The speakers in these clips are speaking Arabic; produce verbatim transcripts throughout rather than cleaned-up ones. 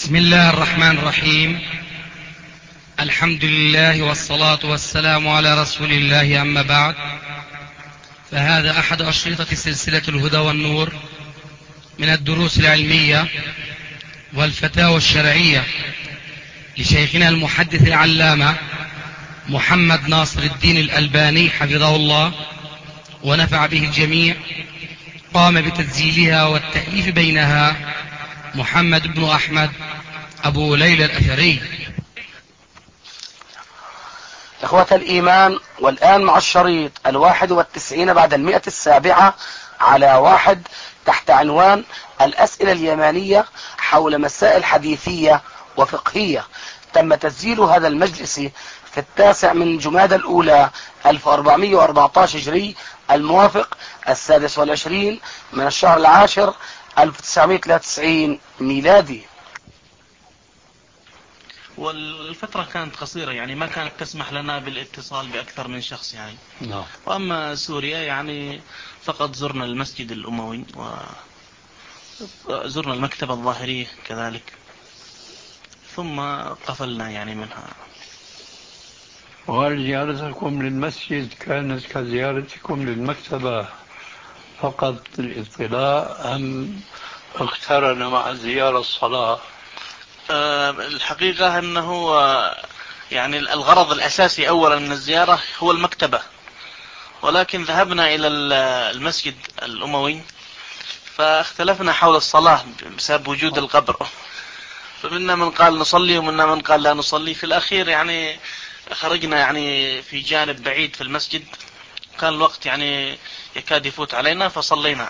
بسم الله الرحمن الرحيم. الحمد لله والصلاة والسلام على رسول الله، أما بعد، فهذا أحد أشرطة سلسلة الهدى والنور من الدروس العلمية والفتاوى الشرعية لشيخنا المحدث العلامة محمد ناصر الدين الألباني حفظه الله ونفع به الجميع. قام بتسجيلها والتأليف بينها محمد بن أحمد أبو ليلى الأثري. إخوة الإيمان، والآن مع الشريط الواحد والتسعين بعد المئة السابعة على واحد تحت عنوان الأسئلة اليمانية حول مسائل حديثية وفقهية. تم تسجيل هذا المجلس في التاسع من جمادى الأولى ألف وأربعمئة وأربعة عشر هجري، الموافق السادس والعشرين من الشهر العاشر ألف وتسعمئة وثلاثة وتسعين ميلادي. والفترة كانت قصيرة، يعني ما كانت تسمح لنا بالاتصال بأكثر من شخص يعني. نعم. وأما سوريا يعني فقط زرنا المسجد الأموي وزرنا المكتبة الظاهرية كذلك، ثم قفلنا يعني منها. وهل زيارتكم للمسجد كانت كزيارتكم للمكتبة فقط للاطلاع، أم اقترن مع الزيارة الصلاة؟ أه الحقيقة أنه يعني الغرض الأساسي أولا من الزيارة هو المكتبة، ولكن ذهبنا إلى المسجد الأموي فاختلفنا حول الصلاة بسبب وجود القبر، فمنا من قال نصلي ومنا من قال لا نصلي. في الأخير يعني خرجنا يعني في جانب بعيد في المسجد، كان الوقت يعني يكاد يفوت علينا فصلينا.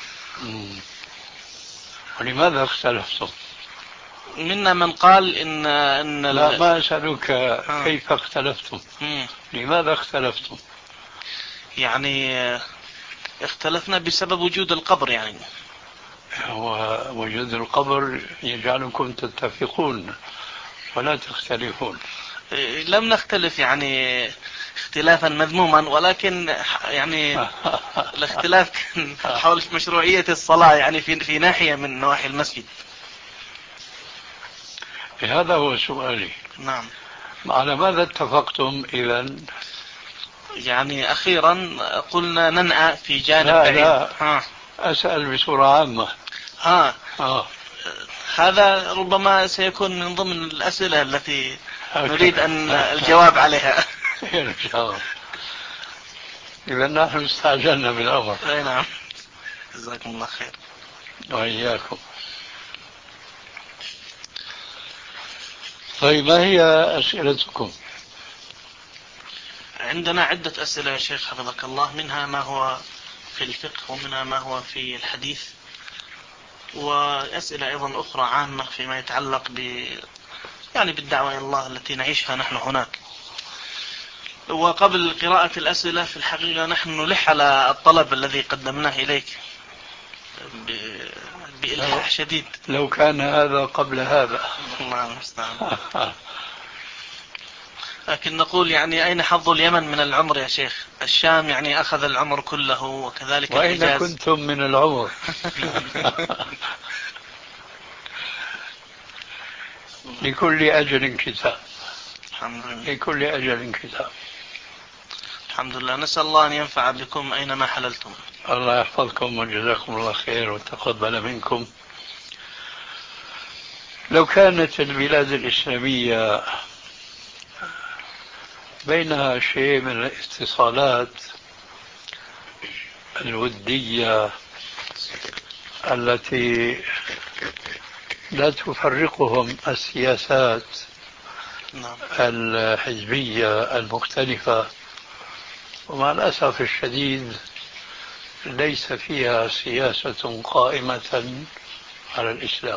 ولماذا اختلفتم؟ منا من قال إن, إن لا، ما أسألك آه. كيف اختلفتم؟ مم. لماذا اختلفتم؟ يعني اختلفنا بسبب وجود القبر. يعني ووجود القبر يجعلكم تتفقون ولا تختلفون. لم نختلف يعني اختلافا مذموما، ولكن يعني الاختلاف كان حول مشروعية الصلاة يعني في في ناحية من نواحي المسجد. هذا هو سؤالي. نعم. على ماذا اتفقتم إذن؟ يعني أخيرا قلنا ننأى في جانب لا بعيد. لا. ها. أسأل بصورة عامة. ها. آه. هذا ربما سيكون من ضمن الأسئلة التي هكذا نريد أن الجواب عليها. إن شاء الله. إذا نحن استعجلنا بالأمر. أي نعم. جزاكم الله خير. وإياكم. طيب، ما هي أسئلتكم؟ عندنا عدة أسئلة يا شيخ حفظك الله، منها ما هو في الفقه ومنها ما هو في الحديث، وأسئلة أيضا أخرى عامة فيما يتعلق ب يعني بالدعوة إلى الله التي نعيشها نحن هناك. وقبل قراءة الأسئلة في الحقيقة نحن نلح على الطلب الذي قدمناه إليك بإلحاح شديد. لو كان هذا قبل هذا. الله المستعان. لكن نقول يعني أين حظ اليمن من العمر يا شيخ؟ الشام يعني أخذ العمر كله، وكذلك وأين الحجاز. كنتم من العمر؟ لكل أجل كتاب. الحمد لله. لكل أجل كتاب. الحمد لله. نسأل الله أن ينفع بكم أينما حللتم. الله يحفظكم وجزاكم الله خير وتقبل منكم. لو كانت البلاد الإسلامية بينها شيء من الاتصالات الودية التي لا تفرقهم السياسات الحزبية المختلفة، ومع الأسف الشديد ليس فيها سياسة قائمة على الإسلام،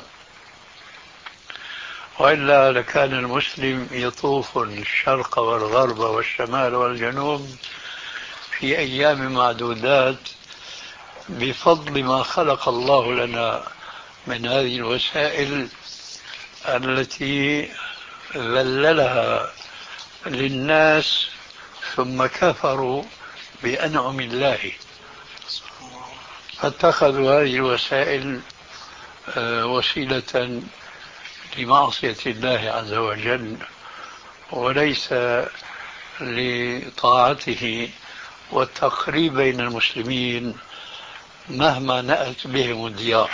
وإلا لكان المسلم يطوف الشرق والغرب والشمال والجنوب في أيام معدودات بفضل ما خلق الله لنا من هذه الوسائل التي ذللها للناس ثم كفروا بأنعم الله، فاتخذوا هذه الوسائل وسيلة لمعصية الله عز وجل وليس لطاعته والتقريب بين المسلمين مهما نأت بهم الديار.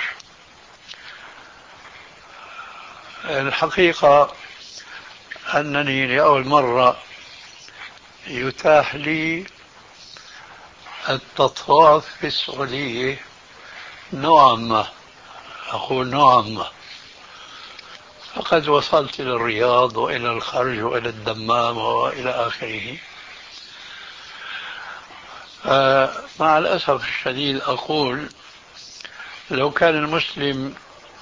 الحقيقة أنني لأول مرة يتاح لي التطواف في السعودية نوعا ما، أقول نوعا ما، فقد وصلت إلى الرياض وإلى الخرج وإلى الدمام وإلى آخره. مع الأسف الشديد أقول لو كان المسلم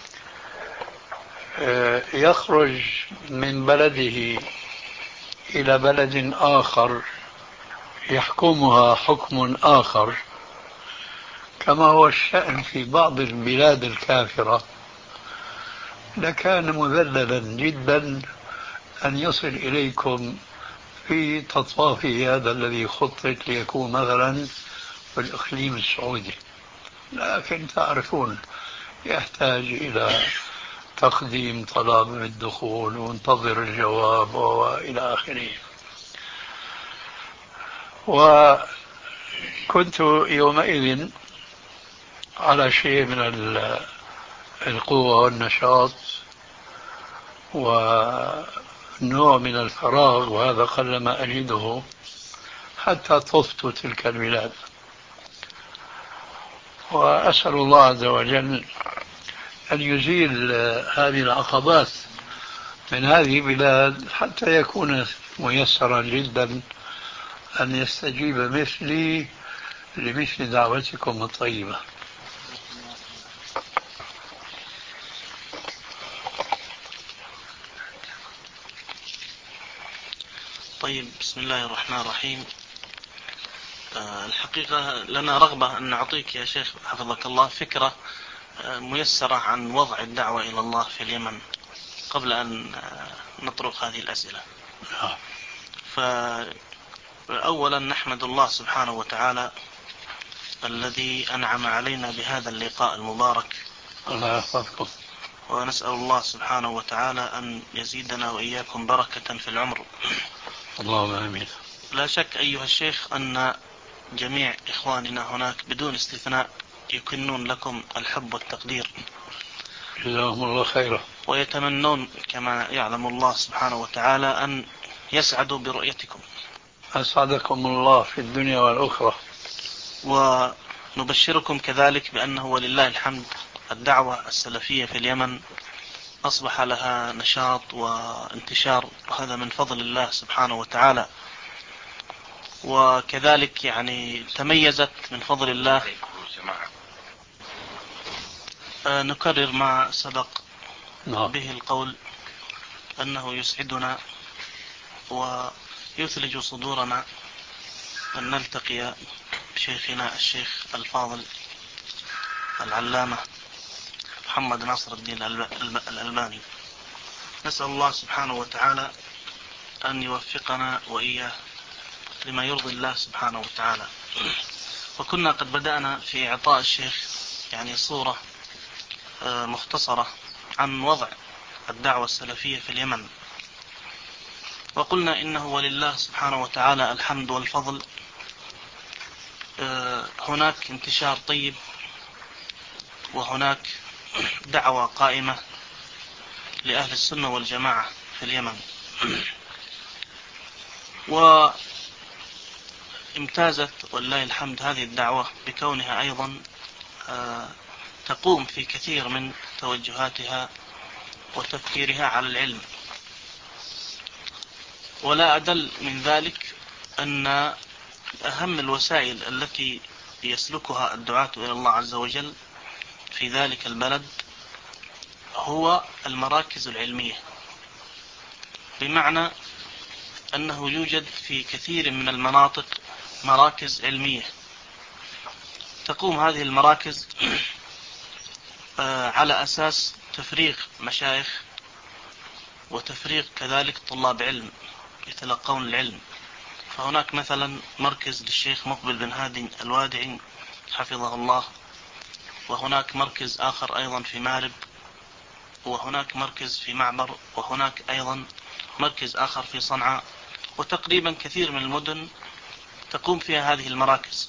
يخرج من بلده إلى بلد آخر يحكمها حكم آخر كما هو الشأن في بعض البلاد الكافرة، لكان مذللا جدا أن يصل إليكم في تطوافه هذا الذي خطط ليكون مثلا في الإقليم السعودي. لكن تعرفون يحتاج إلى تقديم طلب الدخول وانتظر الجواب وإلى آخره. وكنت يومئذ على شيء من القوة والنشاط ونوع من الفراغ، وهذا قلما أجده حتى طفت تلك البلاد. وأسأل الله عز وجل أن يزيل هذه العقبات من هذه البلاد حتى يكون ميسرا جدا أن يستجيب مثلي لمثل دعوتكم الطيبة. طيب، بسم الله الرحمن الرحيم. أه الحقيقة لنا رغبة أن نعطيك يا شيخ حفظك الله فكرة أه ميسرة عن وضع الدعوة إلى الله في اليمن قبل أن أه نطرق هذه الأسئلة. فأولا نحمد الله سبحانه وتعالى الذي أنعم علينا بهذا اللقاء المبارك، الله يحفظكم، ونسأل الله سبحانه وتعالى أن يزيدنا وإياكم بركة في العمر. اللهم آمين. لا شك أيها الشيخ أن جميع إخواننا هناك بدون استثناء يكنون لكم الحب والتقدير، جزاهم الله خيرا، ويتمنون كما يعلم الله سبحانه وتعالى أن يسعدوا برؤيتكم. أسعدكم الله في الدنيا والأخرى. ونبشركم كذلك بأنه ولله الحمد الدعوة السلفية في اليمن أصبح لها نشاط وانتشار، وهذا من فضل الله سبحانه وتعالى. وكذلك يعني تميزت من فضل الله، آه نكرر ما سبق به القول أنه يسعدنا ويثلج صدورنا أن نلتقي بشيخنا الشيخ الفاضل العلامة محمد ناصر الدين الألباني. نسأل الله سبحانه وتعالى أن يوفقنا وإياه لما يرضي الله سبحانه وتعالى. وكنا قد بدأنا في إعطاء الشيخ يعني صورة مختصرة عن وضع الدعوة السلفية في اليمن، وقلنا إنه ولله سبحانه وتعالى الحمد والفضل. هناك انتشار طيب، وهناك دعوة قائمة لأهل السنة والجماعة في اليمن. وامتازت ولله الحمد هذه الدعوة بكونها أيضا تقوم في كثير من توجهاتها وتفكيرها على العلم. ولا أدل من ذلك أن أهم الوسائل التي يسلكها الدعاة إلى الله عز وجل في ذلك البلد هو المراكز العلمية، بمعنى أنه يوجد في كثير من المناطق مراكز علمية. تقوم هذه المراكز على أساس تفريغ مشايخ وتفريغ كذلك طلاب علم يتلقون العلم. فهناك مثلا مركز للشيخ مقبل بن هادي الوادعي حفظه الله، وهناك مركز آخر أيضا في مارب، وهناك مركز في معبر، وهناك أيضا مركز آخر في صنعاء، وتقريبا كثير من المدن تقوم فيها هذه المراكز،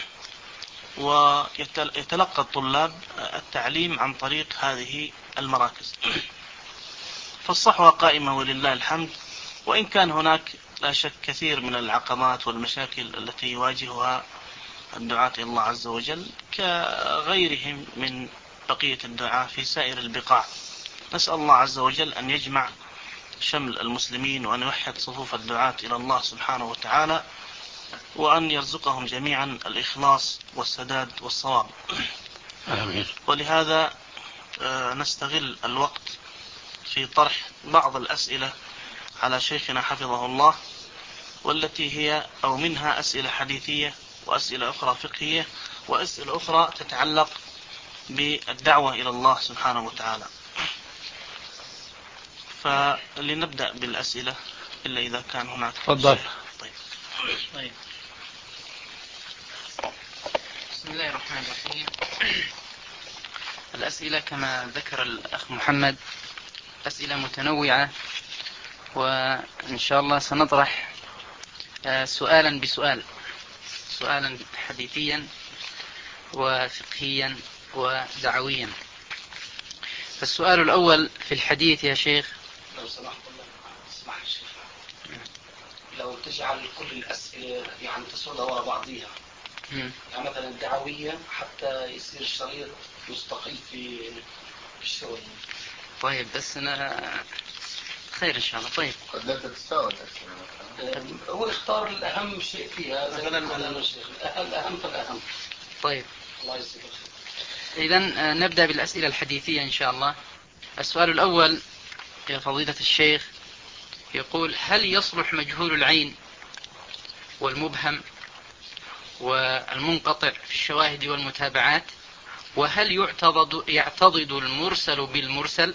ويتلقى الطلاب التعليم عن طريق هذه المراكز. فالصحوة قائمة ولله الحمد، وإن كان هناك لا شك كثير من العقبات والمشاكل التي يواجهها الدعاة إلى الله عز وجل كغيرهم من بقية الدعاة في سائر البقاع. نسأل الله عز وجل أن يجمع شمل المسلمين، وأن يوحد صفوف الدعاة إلى الله سبحانه وتعالى، وأن يرزقهم جميعا الإخلاص والسداد والصواب. آمين. ولهذا نستغل الوقت في طرح بعض الأسئلة على شيخنا حفظه الله، والتي هي أو منها أسئلة حديثية، وأسئلة أخرى فقهية، وأسئلة أخرى تتعلق بالدعوة إلى الله سبحانه وتعالى. فلنبدأ بالأسئلة إلا إذا كان هناك. تفضل. طيب. طيب. بسم الله الرحمن الرحيم. الأسئلة كما ذكر الأخ محمد أسئلة متنوعة، وإن شاء الله سنطرح سؤالا بسؤال، سؤالا حديثيا وفقهيا ودعويا. فالسؤال الأول في الحديث يا شيخ، لو سمحت اسمح الشيخ، لو تجعل كل الأسئلة يعني تسردها وراء بعضيها، يعني مثلا دعوية حتى يصير الشريط مستقل في الشغل. طيب بس أنا خير إن شاء الله. طيب قد لا تتساوى الأسئلة. هو اختار الأهم شيء فيها مثلا الأهم فالأهم. طيب الله يجزيك الخير. إذن نبدأ بالأسئلة الحديثية إن شاء الله. السؤال الأول يا فضيلة الشيخ يقول: هل يصلح مجهول العين والمبهم والمنقطع في الشواهد والمتابعات؟ وهل يعتضد, يعتضد المرسل بالمرسل؟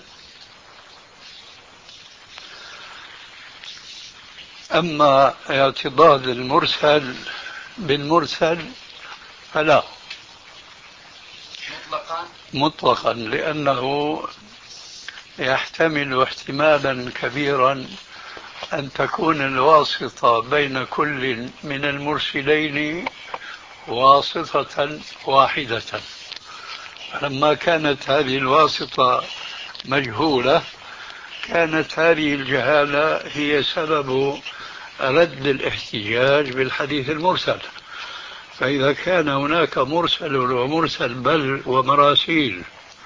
أما اعتضاد المرسل بالمرسل فلا مطلقا مطلقا، لأنه يحتمل احتمالا كبيرا أن تكون الواسطة بين كل من المرسلين واسطة واحدة. لما كانت هذه الواسطة مجهولة كانت هذه الجهالة هي سبب رد الاحتجاج بالحديث المرسل. فإذا كان هناك مرسل ومرسل بل ومراسيل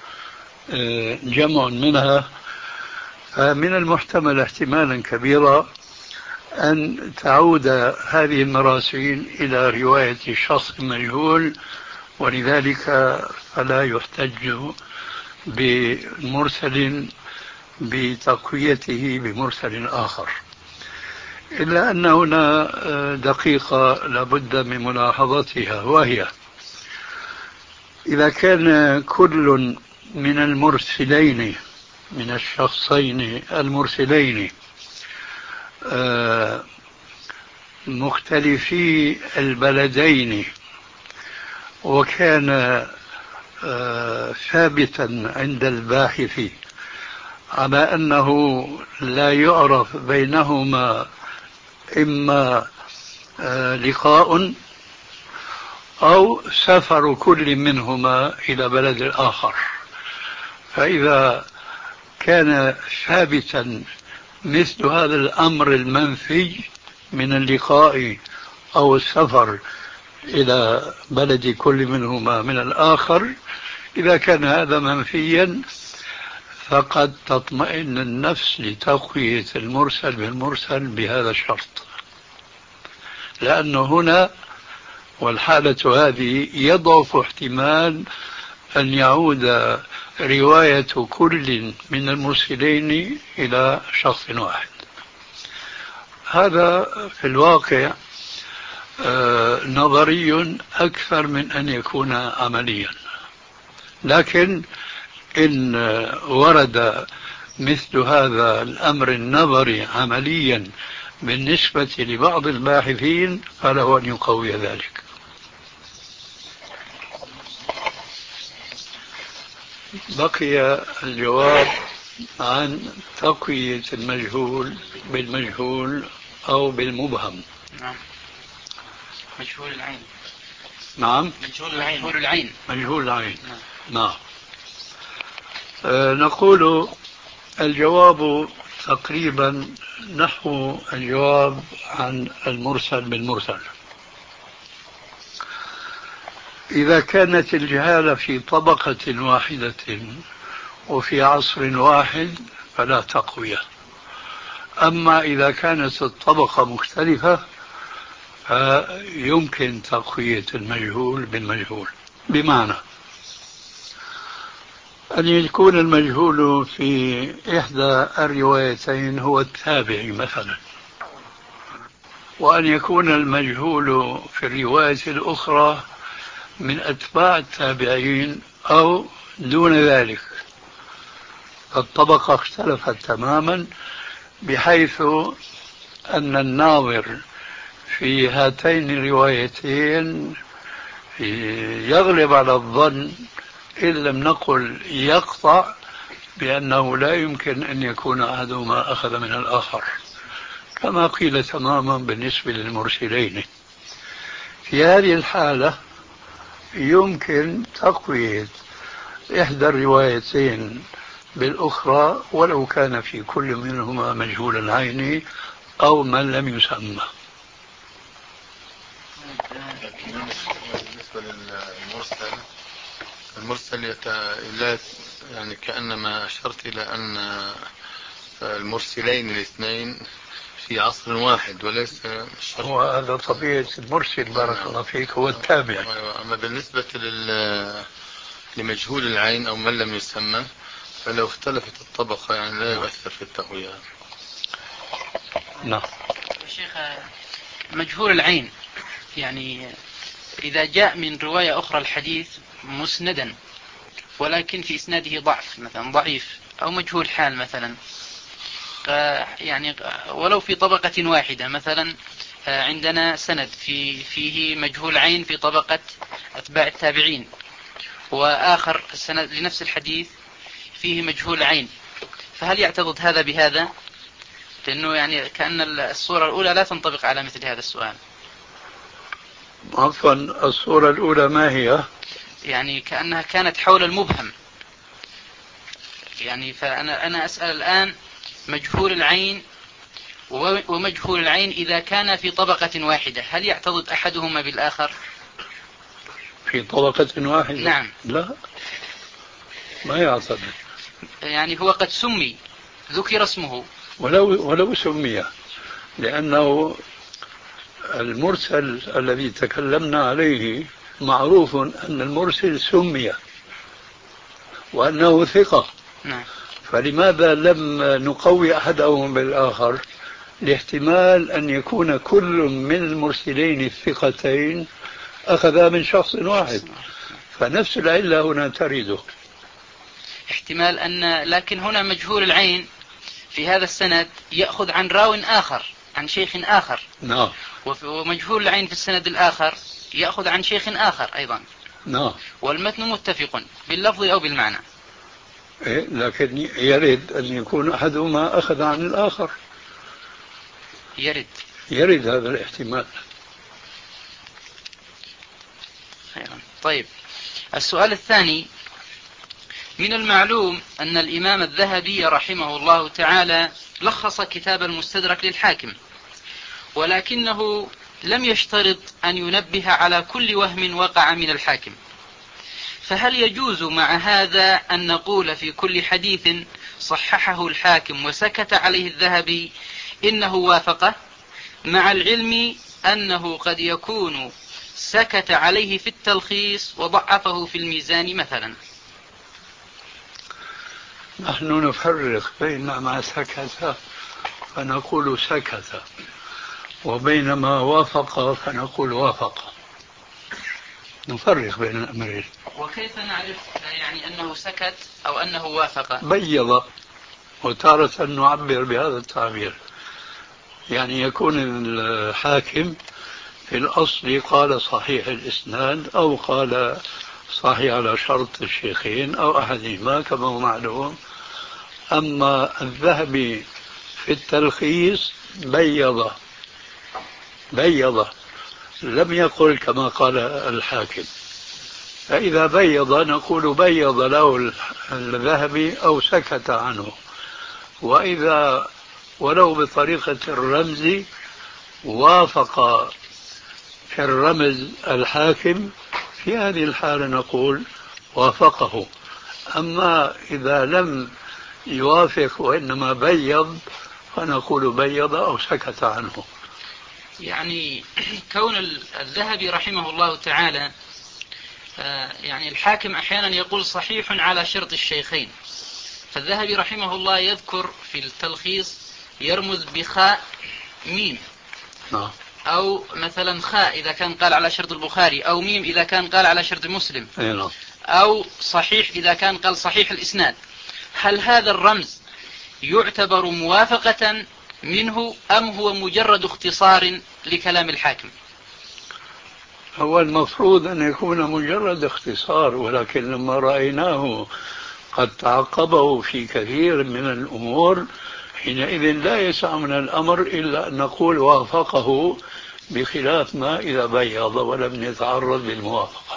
جمع منها، فمن المحتمل احتمالا كبيرا أن تعود هذه المراسيل إلى رواية شخص مجهول، ولذلك فلا يحتج بمرسل بتقويته بمرسل آخر. إلا أن هنا دقيقة لابد من ملاحظتها، وهي إذا كان كل من المرسلين من الشخصين المرسلين مختلفي البلدين، وكان ثابتا عند الباحث على أنه لا يعرف بينهما إما لقاء أو سفر كل منهما إلى بلد آخر، فإذا كان ثابتا مثل هذا الأمر المنفي من اللقاء أو السفر إلى بلد كل منهما من الآخر، إذا كان هذا منفيا فقد تطمئن النفس لتقوية المرسل بالمرسل بهذا الشرط، لأنه هنا والحالة هذه يضعف احتمال أن يعود رواية كل من المرسلين إلى شخص واحد. هذا في الواقع نظري أكثر من أن يكون عمليا، لكن إن ورد مثل هذا الأمر النظري عمليا بالنسبة لبعض الباحثين فله أن يقوي ذلك. بقي الجواب عن تقوية المجهول بالمجهول أو بالمبهم. نعم. مجهول العين. نعم. مجهول العين. مجهول العين. مجهول العين. نعم. نعم. أه نقول الجواب تقريبا نحو الجواب عن المرسل بالمرسل. إذا كانت الجهالة في طبقة واحدة وفي عصر واحد فلا تقوية. أما إذا كانت الطبقة مختلفة فيمكن تقوية المجهول بالمجهول. بمعنى أن يكون المجهول في إحدى الروايتين هو التابعي مثلا، وأن يكون المجهول في الرواية الأخرى من أتباع التابعين أو دون ذلك. الطبقة اختلفت تماما بحيث أن الناظر في هاتين الروايتين يغلب على الظن إن لم نقل يقطع بأنه لا يمكن أن يكون أحدهما أخذ من الآخر، كما قيل تماما بالنسبة للمرسلين. في هذه الحالة يمكن تقوية إحدى الروايتين بالأخرى ولو كان في كل منهما مجهول العين أو من لم يسمى. بالنسبة للمرسل، المرسل يت... لا يعني كأنما أشرت إلى أن المرسلين الاثنين في عصر واحد وليس الشرط. هو هذا طبيعة المرسل بارك الله فيك، هو التابع. أما بالنسبة لل... لمجهول العين أو من لم يسمى فلو اختلفت الطبقة يعني لا يؤثر في التقوية. نعم. شيخ مجهول العين يعني إذا جاء من رواية أخرى الحديث مسندا ولكن في إسناده ضعف مثلا ضعيف أو مجهول حال مثلا، يعني ولو في طبقة واحدة مثلا عندنا سند في فيه مجهول عين في طبقة أتباع التابعين، وآخر السند لنفس الحديث فيه مجهول عين، فهل يعتضد هذا بهذا؟ لأنه يعني كأن الصورة الأولى لا تنطبق على مثل هذا السؤال. عفوا، الصورة الأولى ما هي؟ يعني كأنها كانت حول المبهم، يعني فأنا أنا أسأل الآن مجهول العين ومجهول العين إذا كان في طبقة واحدة هل يعتضد أحدهما بالآخر؟ في طبقة واحدة؟ نعم. لا، ما يعتضد. يعني هو قد سمي، ذكر اسمه ولو ولو سمي، لأنه المرسل الذي تكلمنا عليه معروف أن المرسل سمي وأنه ثقة. نعم. فلماذا لم نقوي أحدهم بالآخر؟ لاحتمال أن يكون كل من المرسلين الثقتين أخذا من شخص واحد، فنفس العلة هنا ترد. احتمال أن، لكن هنا مجهول العين في هذا السند يأخذ عن راو آخر عن شيخ آخر. نعم. ومجهول العين في السند الآخر يأخذ عن شيخ آخر أيضا. نعم. والمتن متفق باللفظ أو بالمعنى. إيه، لكن يرد أن يكون أحدهما أخذ عن الآخر. يرد يرد هذا الاحتمال. خيرا. طيب، السؤال الثاني: من المعلوم أن الإمام الذهبي رحمه الله تعالى لخص كتاب المستدرك للحاكم، ولكنه لم يشترط أن ينبه على كل وهم وقع من الحاكم، فهل يجوز مع هذا أن نقول في كل حديث صححه الحاكم وسكت عليه الذهبي إنه وافقه، مع العلم أنه قد يكون سكت عليه في التلخيص وضعفه في الميزان مثلا؟ نحن نفرق بين ما سكت فنقول سكت وبين ما وافق فنقول وافق، نفرق بين الأمرين. وكيف نعرف يعني أنه سكت أو أنه وافق؟ بيض، وتارة نعبر بهذا التعبير، يعني يكون الحاكم في الأصل قال صحيح الإسناد أو قال صحيح على شرط الشيخين أو أحدهما كما هو معلوم، أما الذهبي في التلخيص بيض بيض لم يقل كما قال الحاكم. فإذا بيض نقول بيض له الذهبي أو سكت عنه، وإذا ولو بطريقة الرمز وافق في الرمز الحاكم، في هذه الحالة نقول وافقه. أما إذا لم يوافق وإنما بيض فنقول بيض أو سكت عنه. يعني كون الذهبي رحمه الله تعالى يعني الحاكم أحيانا يقول صحيح على شرط الشيخين، فالذهبي رحمه الله يذكر في التلخيص يرمز بخاء ميم، أو مثلا خاء إذا كان قال على شرط البخاري، أو ميم إذا كان قال على شرط مسلم، أو صحيح إذا كان قال صحيح الإسناد. هل هذا الرمز يعتبر موافقة منه أم هو مجرد اختصار لكلام الحاكم؟ هو المفروض أن يكون مجرد اختصار، ولكن لما رأيناه قد تعقبه في كثير من الأمور حينئذ لا يسع من الأمر إلا أن نقول وافقه، بخلاف ما إذا بيض ولم يتعرض للموافقة.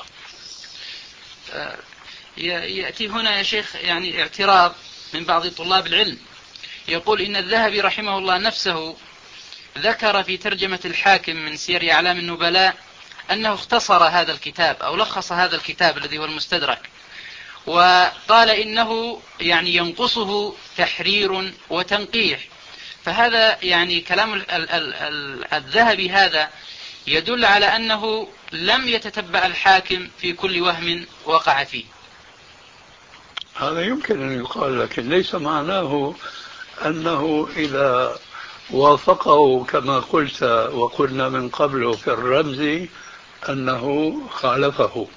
يأتي هنا يا شيخ يعني اعتراض من بعض طلاب العلم، يقول إن الذهبي رحمه الله نفسه ذكر في ترجمة الحاكم من سير أعلام النبلاء أنه اختصر هذا الكتاب أو لخص هذا الكتاب الذي هو المستدرك، وقال إنه يعني ينقصه تحرير وتنقيح. فهذا يعني كلام الذهبي هذا يدل على أنه لم يتتبع الحاكم في كل وهم وقع فيه. هذا يمكن أن يقال، لكن ليس معناه أنه إذا وافقه كما قلت وقلنا من قبل في الرمز أنه خالفه،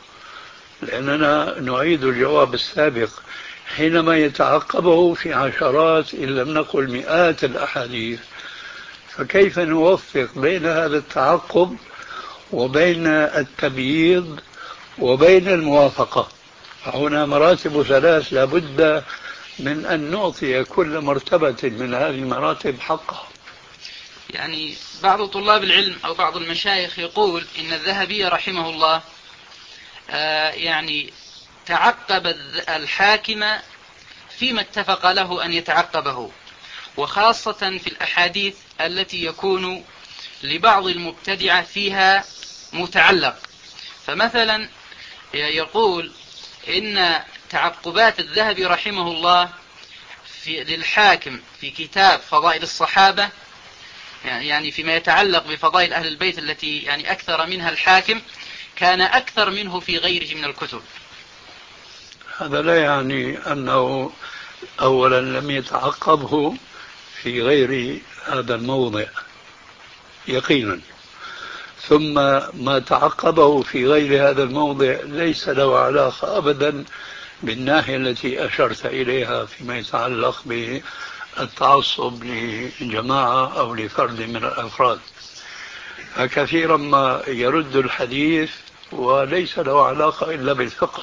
لأننا نعيد الجواب السابق. حينما يتعقبه في عشرات إن لم نقل مئات الأحاديث، فكيف نوفق بين هذا التعقب وبين التبييض وبين الموافقة؟ هنا مراتب ثلاث لابد من أن نعطي كل مرتبة من هذه المراتب حقها. يعني بعض طلاب العلم أو بعض المشايخ يقول إن الذهبي رحمه الله آه يعني تعقب الحاكم فيما اتفق له أن يتعقبه، وخاصة في الأحاديث التي يكون لبعض المبتدعة فيها متعلق. فمثلا يقول إن تعقبات الذهبي رحمه الله في للحاكم في كتاب فضائل الصحابة، يعني فيما يتعلق بفضائل أهل البيت التي يعني أكثر منها الحاكم، كان أكثر منه في غيره من الكتب. هذا لا يعني أنه أولا لم يتعقبه في غير هذا الموضع يقينا، ثم ما تعقبه في غير هذا الموضع ليس له علاقة أبدا بالناحية التي أشرت إليها فيما يتعلق بالتعصب لجماعة أو لفرد من الأفراد. فكثيرا ما يرد الحديث وليس له علاقة إلا بالفقه.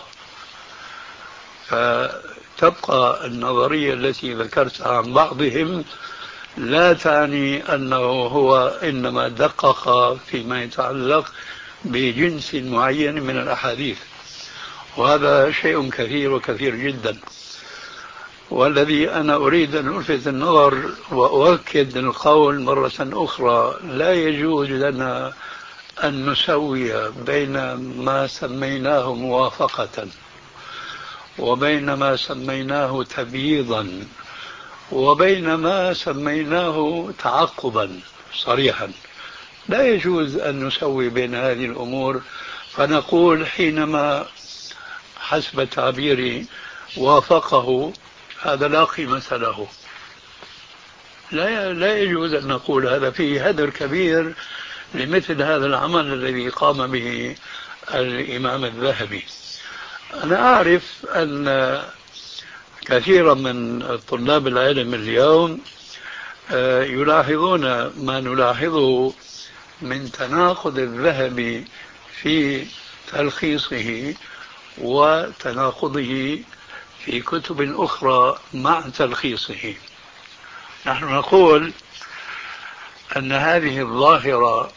فتبقى النظرية التي ذكرتها عن بعضهم لا تعني أنه هو إنما دقق فيما يتعلق بجنس معين من الأحاديث، وهذا شيء كثير وكثير جدا. والذي أنا أريد أن ألفت النظر وأؤكد القول مرة أخرى، لا يجوز لنا أن نسوي بين ما سميناه موافقة وبين ما سميناه تبييضا وبين ما سميناه تعقبا صريحا. لا يجوز أن نسوي بين هذه الأمور، فنقول حينما حسب تعبيري وافقه هذا لا قيمة له. لا لا يجوز أن نقول هذا، فيه هدر كبير لمثل هذا العمل الذي قام به الإمام الذهبي. أنا أعرف أن كثيرا من طلاب العلم اليوم يلاحظون ما نلاحظه من تناقض الذهبي في تلخيصه وتناقضه في كتب أخرى مع تلخيصه. نحن نقول أن هذه الظاهرة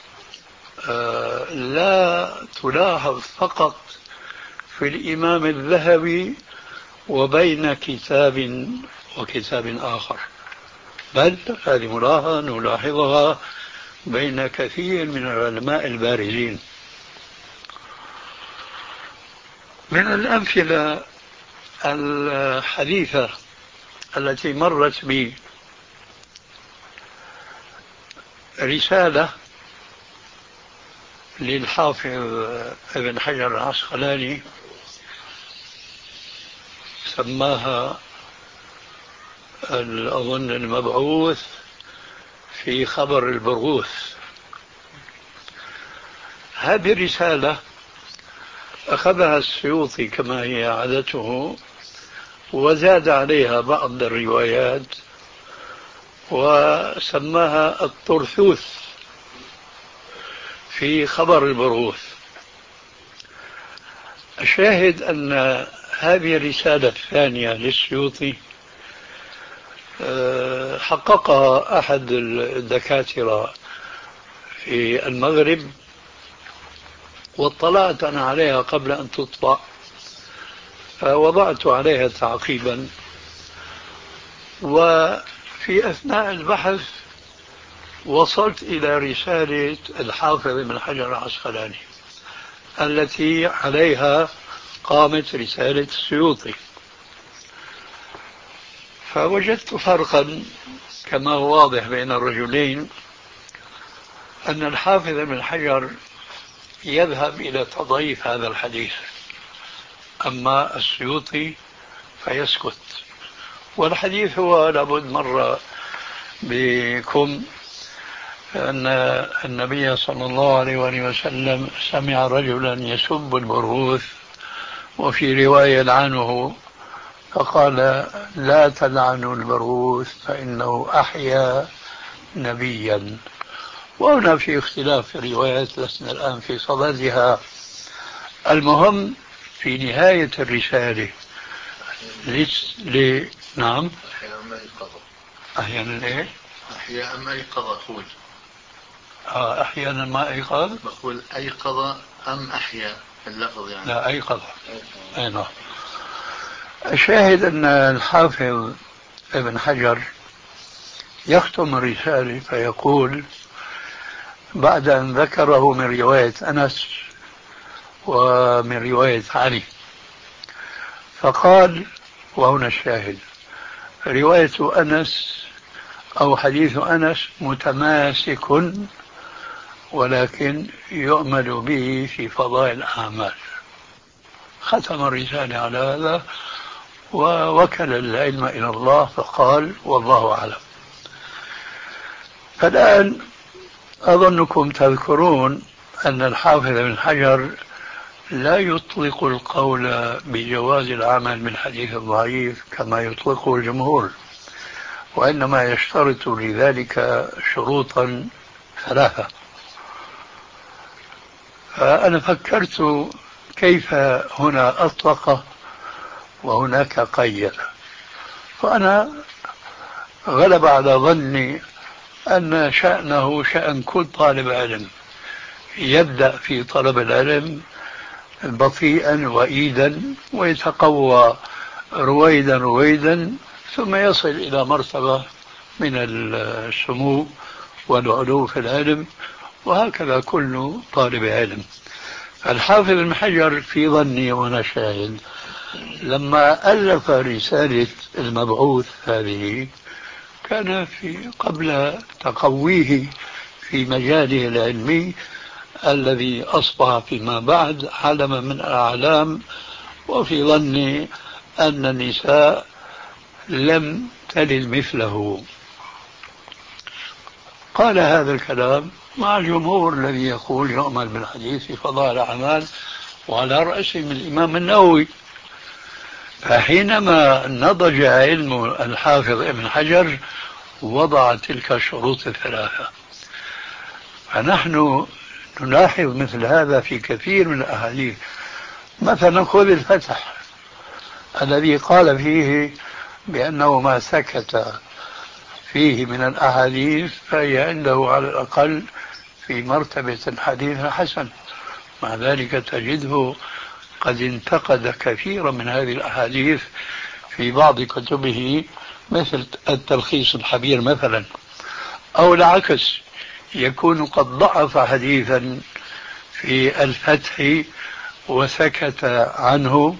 لا تلاحظ فقط في الإمام الذهبي وبين كتاب وكتاب آخر، بل هذه ملاحظة نلاحظها بين كثير من العلماء البارزين. من الأمثلة الحديثة التي مرت بي رسالة للحافظ ابن حجر العسقلاني سماها أظن المبعوث في خبر البرغوث. هذه الرسالة أخذها السيوطي كما هي عادته وزاد عليها بعض الروايات وسماها الطرثوث في خبر البرغوث. الشاهد أن هذه الرسالة الثانية للسيوطي حققها أحد الدكاترة في المغرب، واطلعت أنا عليها قبل أن تطبع فوضعت عليها تعقيبا، وفي أثناء البحث وصلت إلى رسالة الحافظ ابن حجر العسقلاني التي عليها قامت رسالة السيوطي، فوجدت فرقا كما هو واضح بين الرجلين، أن الحافظ ابن حجر يذهب إلى تضعيف هذا الحديث، أما السيوطي فيسكت. والحديث هو لابد مرة بكم أن النبي صلى الله عليه وآله وسلم سمع رجلا يسب البرغوث، وفي رواية لعنه فقال لا تلعنوا البرغوث فإنه أحيا نبيا. وهنا في اختلاف في الروايات لسنا الآن في صددها. المهم في نهاية الرسالة لس... ل... نعم أحيانا ما يقضى أحيانا إيه أحيانا ما يقضى أقول آه أحيانا ما أيقظ بقول أيقظ أم أحيا اللفظ يعني لا أيقظ أي نعم. الشاهد أن الحافظ ابن حجر يختم الرسالة فيقول بعد أن ذكره من رواية أنس ومن رواية علي فقال، وهنا الشاهد، رواية أنس أو حديث أنس متماسك ولكن يؤمل به في فضائل الأعمال. ختم الرسالة على هذا ووكل العلم إلى الله فقال والله أعلم. فالآن أظنكم تذكرون أن الحافظ بن حجر لا يطلق القول بجواز العمل بالحديث الضعيف كما يطلقه الجمهور، وإنما يشترط لذلك شروطا ثلاثة. فأنا فكرت كيف هنا أطلق وهناك قيد، فأنا غلب على ظني أن شأنه شأن كل طالب علم، يبدأ في طلب العلم بطيئا وإيدا ويتقوى رويدا رويدا ثم يصل إلى مرتبة من السمو والعلو في العلم، وهكذا كل طالب علم. الحافظ ابن حجر في ظني وانا شاهد لما ألف رسالة المبعوث هذه كان في قبل تقويه في مجاله العلمي الذي أصبح فيما بعد علما من الأعلام، وفي ظني أن النساء لم تلد مثله. قال هذا الكلام مع الجمهور الذي يقول يؤمل بالحديث في فضائل الأعمال، وعلى رأسهم الإمام النووي. فحينما نضج علم الحافظ ابن حجر وضع تلك الشروط الثلاثة. فنحن نلاحظ مثل هذا في كثير من الأحاديث. مثلا خذ الفتح، الذي قال فيه بأنه ما سكت فيه من الأحاديث فهي عنده على الأقل في مرتبة الحديث الحسن. مع ذلك تجده قد انتقد كثيرا من هذه الأحاديث في بعض كتبه، مثل التلخيص الحبير مثلا، أو العكس يكون قد ضعف حديثا في الفتح وسكت عنه،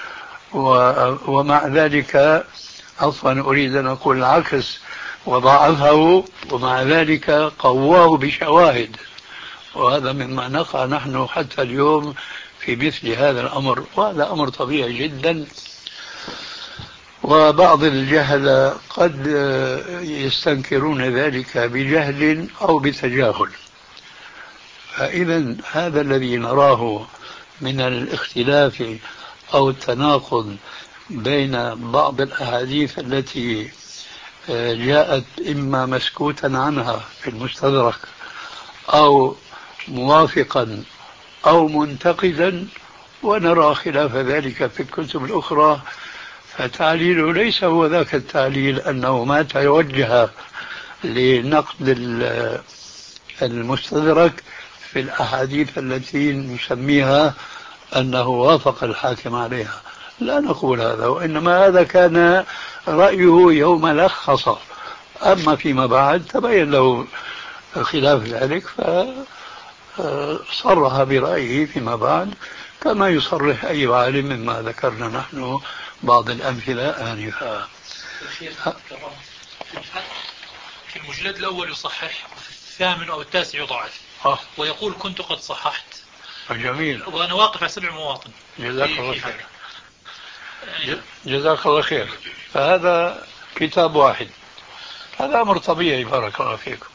ومع ذلك عفوا أريد أن أقول العكس، وضعفه ومع ذلك قواه بشواهد. وهذا مما نقع نحن حتى اليوم في مثل هذا الأمر، وهذا أمر طبيعي جدا. وبعض الجهل قد يستنكرون ذلك بجهل أو بتجاهل. فإذا هذا الذي نراه من الاختلاف أو التناقض بين بعض الأحاديث التي جاءت إما مسكوتا عنها في المستدرك أو موافقا أو منتقدا، ونرى خلاف ذلك في الكتب الأخرى، فتعليله ليس هو ذاك التعليل أنه ما توجه لنقد المستدرك في الأحاديث التي نسميها أنه وافق الحاكم عليها. لا نقول هذا، وإنما هذا كان رأيه يوم لخص، أما فيما بعد تبين له خلاف ذلك فصرح برأيه فيما بعد، كما يصرح أي عالم مما ذكرنا نحن بعض الأمثلة آنفا. في المجلد الأول يصحح، وفي الثامن أو التاسع يضعف، آه. ويقول كنت قد صححت. جميل. وأنا واقف على سبع مواطن. جزاك الله خير. جزاك الله خير. فهذا كتاب واحد، هذا أمر طبيعي. بارك الله فيكم.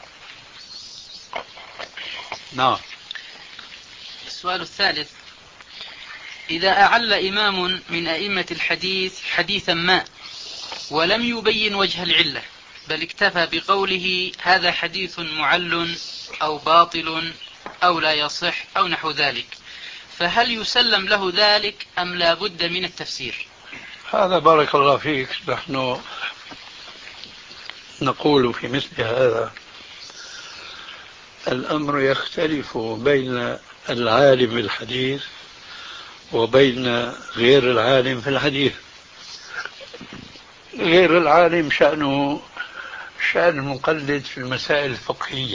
نعم. السؤال الثالث: إذا أعل إمام من أئمة الحديث حديثا ما ولم يبين وجه العلة، بل اكتفى بقوله هذا حديث معل أو باطل أو لا يصح أو نحو ذلك، فهل يسلم له ذلك أم لا بد من التفسير؟ هذا بارك الله فيك نحن نقول في مثل هذا الأمر يختلف بين العالم بالحديث وبين غير العالم في الحديث. غير العالم شأنه شأن المقلد في المسائل الفقهية،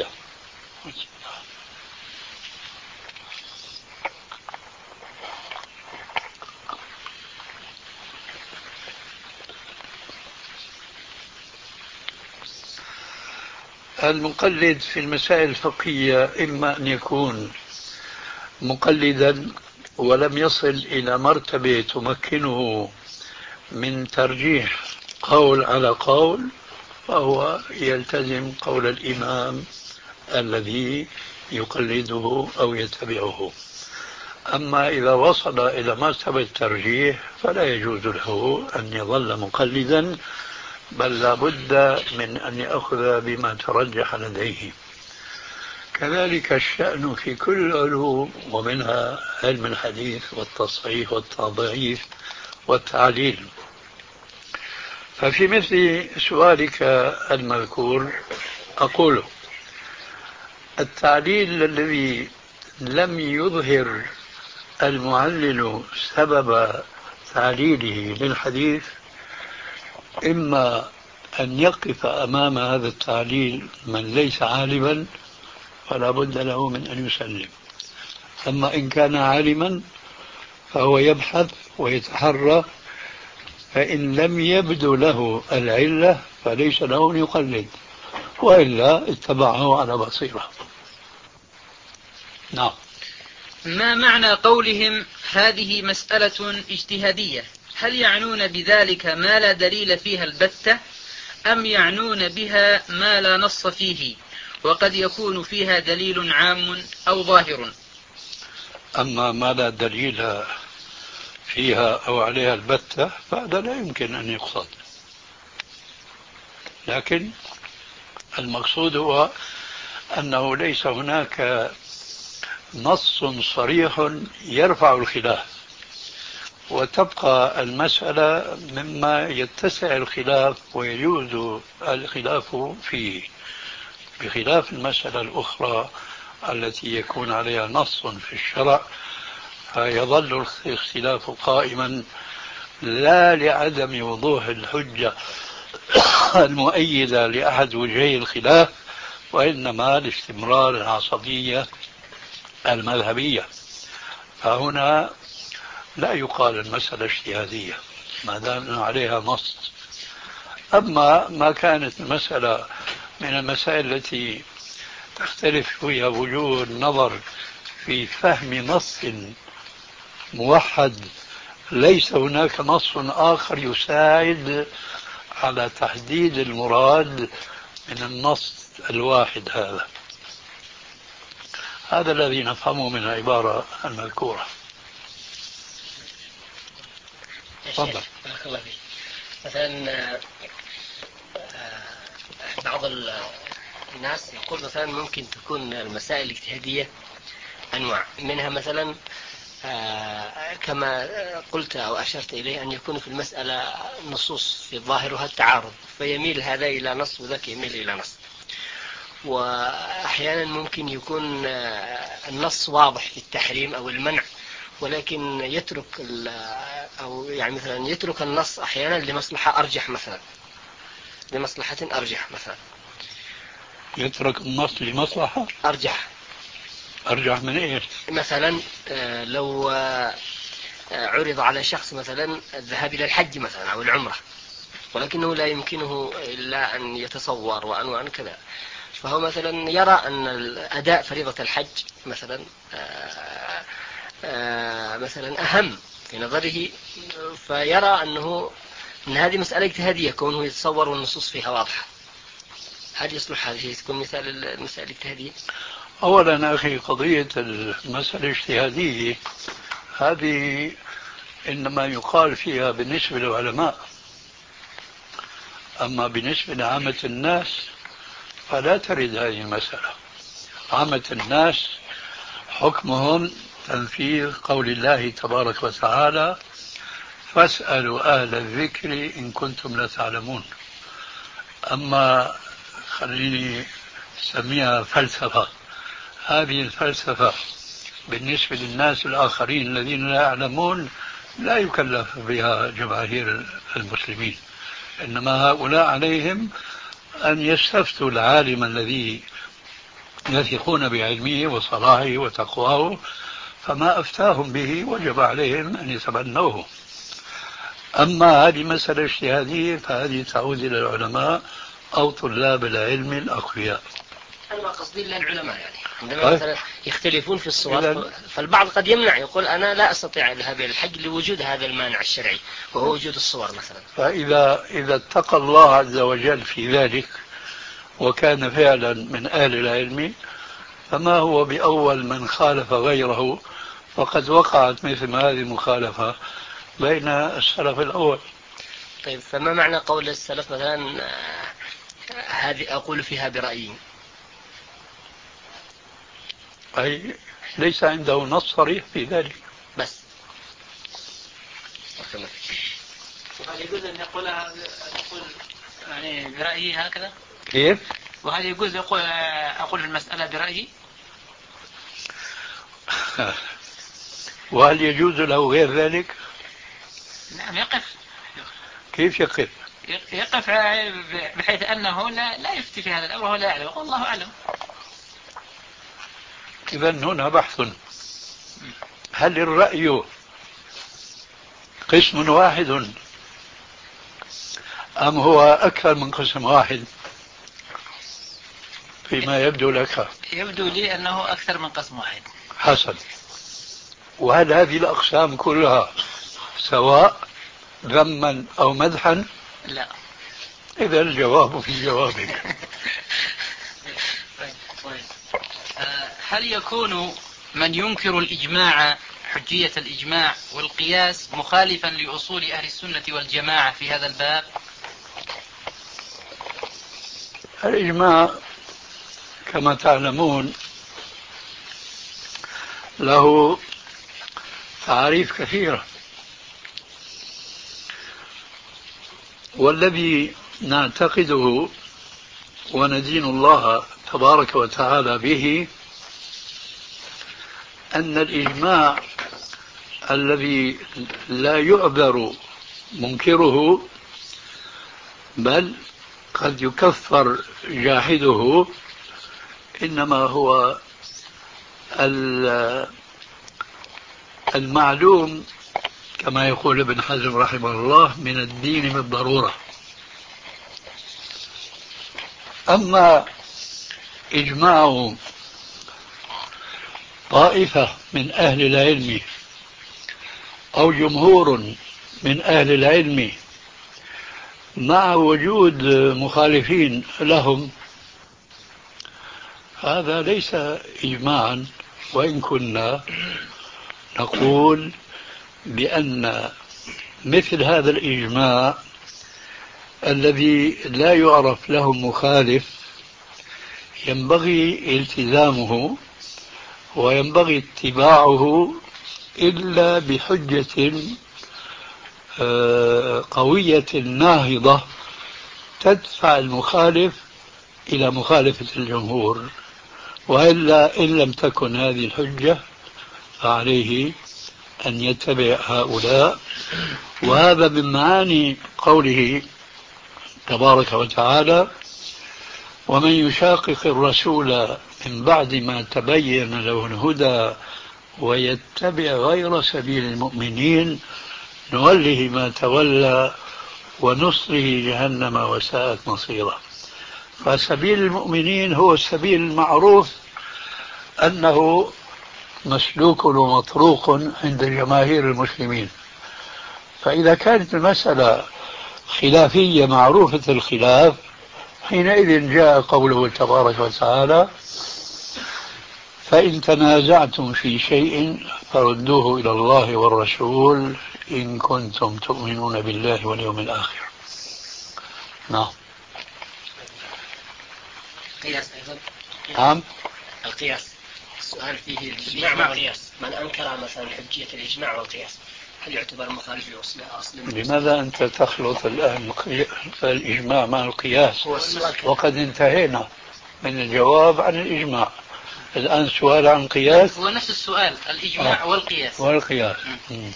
المقلد في المسائل الفقهية إما أن يكون مقلدا ولم يصل إلى مرتبة تمكنه من ترجيح قول على قول، فهو يلتزم قول الإمام الذي يقلده أو يتبعه. أما إذا وصل إلى مرتبة الترجيح فلا يجوز له أن يظل مقلدا، بل لا بد من أن يأخذ بما ترجح لديه. كذلك الشأن في كل العلوم، ومنها علم الحديث والتصحيح والتضعيف والتعليل. ففي مثل سؤالك المذكور أقول التعليل الذي لم يظهر المعلل سبب تعليله للحديث إما أن يقف أمام هذا التعليل من ليس عالما فلا بد له من أن يسلم، أما إن كان عالما فهو يبحث ويتحرى، فإن لم يبدو له العلة فليس له أن يقلد، وإلا اتبعه على بصيرة. نعم. ما معنى قولهم هذه مسألة اجتهادية؟ هل يعنون بذلك ما لا دليل فيها البتة، أم يعنون بها ما لا نص فيه وقد يكون فيها دليل عام أو ظاهر؟ أما ما لا دليل فيها أو عليها البتة فهذا لا يمكن أن يقصد، لكن المقصود هو أنه ليس هناك نص صريح يرفع الخلاف، وتبقى المسألة مما يتسع الخلاف ويجوز الخلاف فيه، بخلاف المسألة الأخرى التي يكون عليها نص في الشرع، فيظل الاختلاف قائما لا لعدم وضوح الحجة المؤيدة لأحد وجهي الخلاف، وإنما لاستمرار العصبية المذهبية. فهنا لا يقال المسألة اجتهادية ما دام عليها نص. أما ما كانت المسألة من المسائل التي تختلف فيها وجوه النظر في فهم نص موحد، ليس هناك نص آخر يساعد على تحديد المراد من النص الواحد هذا. هذا الذي نفهمه من العبارة المذكورة. تفضل. بارك الله فيك. مثلا بعض الناس يقول مثلا ممكن تكون المسائل الاجتهادية أنواع منها، مثلا كما قلت أو أشرت إليه أن يكون في المسألة نصوص في ظاهرها التعارض، فيميل هذا إلى نص وذاك يميل إلى نص. وأحيانا ممكن يكون النص واضح في التحريم أو المنع، ولكن يترك أو يعني مثلا يترك النص أحيانا لمصلحة أرجح، مثلا لمصلحة أرجح مثلا يترك النص لمصلحة أرجح. أرجح من إيش؟ مثلا لو عرض على شخص مثلا الذهاب إلى الحج مثلا أو العمرة، ولكنه لا يمكنه إلا أن يتصور وأنواع كذا، فهو مثلا يرى أن أداء فريضة الحج مثلا آآ آآ مثلا أهم في نظره، فيرى أنه أن هذه مسألة اجتهادية كونه يتصور والنصوص فيها واضحة. هل يصلح هذه تكون مثال المسألة الاجتهادية؟ أولا أخي، قضية المسألة الاجتهادية هذه إنما يقال فيها بالنسبة للعلماء، أما بالنسبة لعامة الناس فلا ترد هذه المسألة. عامة الناس حكمهم تنفيذ قول الله تبارك وتعالى: فاسألوا أهل الذكر إن كنتم لا تعلمون. أما خليني أسميها فلسفة، هذه الفلسفة بالنسبة للناس الآخرين الذين لا يعلمون لا يكلف بها جماهير المسلمين، إنما هؤلاء عليهم أن يستفتوا العالم الذي يثقون بعلمه وصلاحه وتقواه، فما أفتاهم به وجب عليهم أن يتبنوه. أما هذه مسألة اجتهادية فهذه تعود إلى العلماء أو طلاب العلم الأقوياء. أنا قصدي للعلماء، يعني عندما مثلا يختلفون في الصور، فالبعض قد يمنع، يقول أنا لا أستطيع الذهاب إلى الحج لوجود هذا المانع الشرعي وهو وجود الصور مثلا. فإذا إذا اتقى الله عز وجل في ذلك وكان فعلا من أهل العلم، فما هو بأول من خالف غيره، وقد وقعت مثل هذه المخالفة بين السلف الأول. طيب، فما معنى قول السلف مثلا هذه أقول فيها برأيي؟ أي ليس عنده نص صريح في ذلك. بس وهل يجوز أن يقول يقول يعني برأيي هكذا؟ كيف؟ وهل يجوز يقول أقول في المسألة برأيي؟ وهل يجوز له غير ذلك؟ نعم، يقف. كيف يقف؟ يقف بحيث أنه لا, لا يفتي في هذا الأمر وهو لا يعلم، والله أعلم. إذا هنا بحث: هل الرأي قسم واحد أم هو أكثر من قسم واحد فيما يبدو لك؟ يبدو لي أنه أكثر من قسم واحد. حسن. وهل هذه الأقسام كلها سواء ذما أو مدحا؟ لا. إذا الجواب في جوابك. هل يكون من ينكر الإجماع حجية الإجماع والقياس مخالفا لأصول أهل السنة والجماعة في هذا الباب؟ الإجماع كما تعلمون له تعاريف كثيرة، والذي نعتقده وندين الله تبارك وتعالى به أن الإجماع الذي لا يعذر منكره بل قد يكفر جاحده إنما هو المعلوم كما يقول ابن حزم رحمه الله من الدين بالضرورة. أما إجماع طائفة من أهل العلم أو جمهور من أهل العلم مع وجود مخالفين لهم، هذا ليس إجماعا، وإن كنا نقول بأن مثل هذا الإجماع الذي لا يعرف له مخالف ينبغي التزامه وينبغي اتباعه إلا بحجة قوية ناهضة تدفع المخالف إلى مخالفة الجمهور، وإلا إن لم تكن هذه الحجة فعليه أن يتبع هؤلاء. وهذا من معاني قوله تبارك وتعالى: ومن يشاقق الرسول من بعد ما تبين له الهدى ويتبع غير سبيل المؤمنين نوله ما تولى ونصره جهنم وساءت مصيره. فسبيل المؤمنين هو السبيل المعروف أنه مسلوك ومطروق عند جماهير المسلمين. فإذا كانت المسألة خلافية معروفة الخلاف، حينئذ جاء قوله تبارك وتعالى: فإن تنازعتم في شيء فردوه إلى الله والرسول إن كنتم تؤمنون بالله واليوم الآخر. نعم. القياس أيضا. نعم. القياس السؤال فيه الإجماع والقياس. من أنكر مثلا حجية الإجماع والقياس هل يعتبر مخالف لأصل أصل؟ لماذا أنت تخلط الآن الإجماع مع القياس وقد انتهينا من الجواب عن الإجماع؟ الآن سؤال عن القياس. هو نفس السؤال، الإجماع آه. والقياس. والقياس م.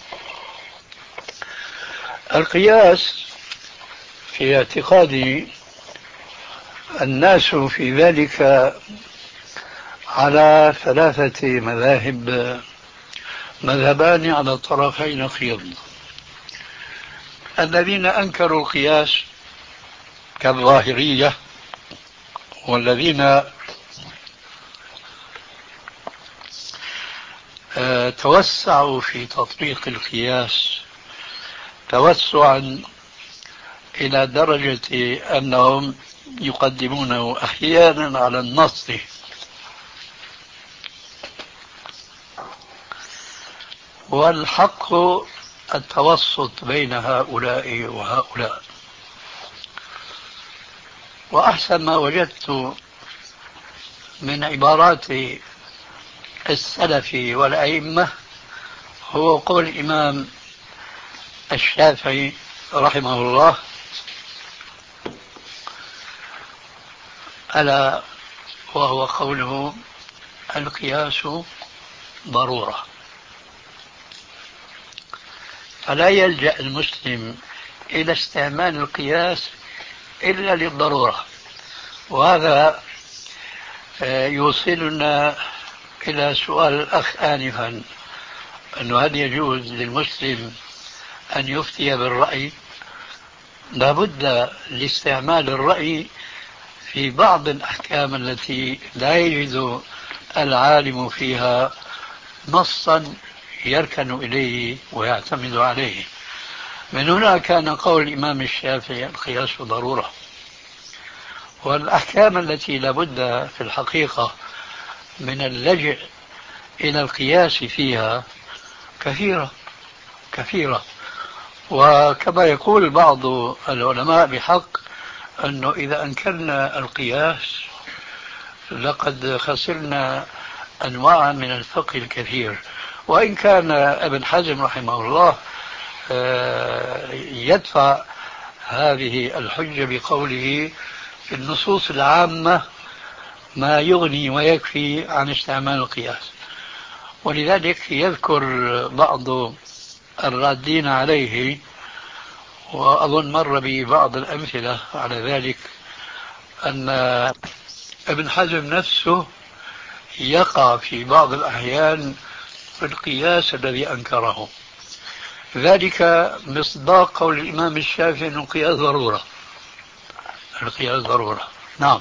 القياس في اعتقادي الناس في ذلك على ثلاثة مذاهب، مذهبان على طرفي نقيض. الذين أنكروا القياس كالظاهرية، والذين توسعوا في تطبيق القياس توسعا إلى درجة أنهم يقدمونه أحيانا على النص. والحق التوسط بين هؤلاء وهؤلاء. وأحسن ما وجدت من عبارات السلف والأئمة هو قول الإمام الشافعي رحمه الله: ألا وهو قوله: القياس ضرورة. فلا يلجأ المسلم إلى استعمال القياس إلا للضرورة. وهذا يوصلنا إلى سؤال الأخ آنفا، أنه هل يجوز للمسلم أن يفتي بالرأي؟ لابد لاستعمال الرأي في بعض الأحكام التي لا يجد العالم فيها نصا يركن إليه ويعتمد عليه. من هنا كان قول الإمام الشافعي: القياس ضرورة. والأحكام التي لابد في الحقيقة من اللجأ إلى القياس فيها كثيرة كثيرة. وكما يقول بعض العلماء بحق أنه إذا أنكرنا القياس لقد خسرنا أنواعا من الفقه الكثير. وإن كان ابن حزم رحمه الله يدفع هذه الحجة بقوله في النصوص العامة ما يغني ويكفي عن استعمال القياس، ولذلك يذكر بعض الرادين عليه، وأظن مر ببعض الأمثلة على ذلك، أن ابن حزم نفسه يقع في بعض الأحيان في القياس الذي أنكره، ذلك مصداق قول الإمام الشافعي أنه القياس ضرورة. القياس ضرورة، نعم.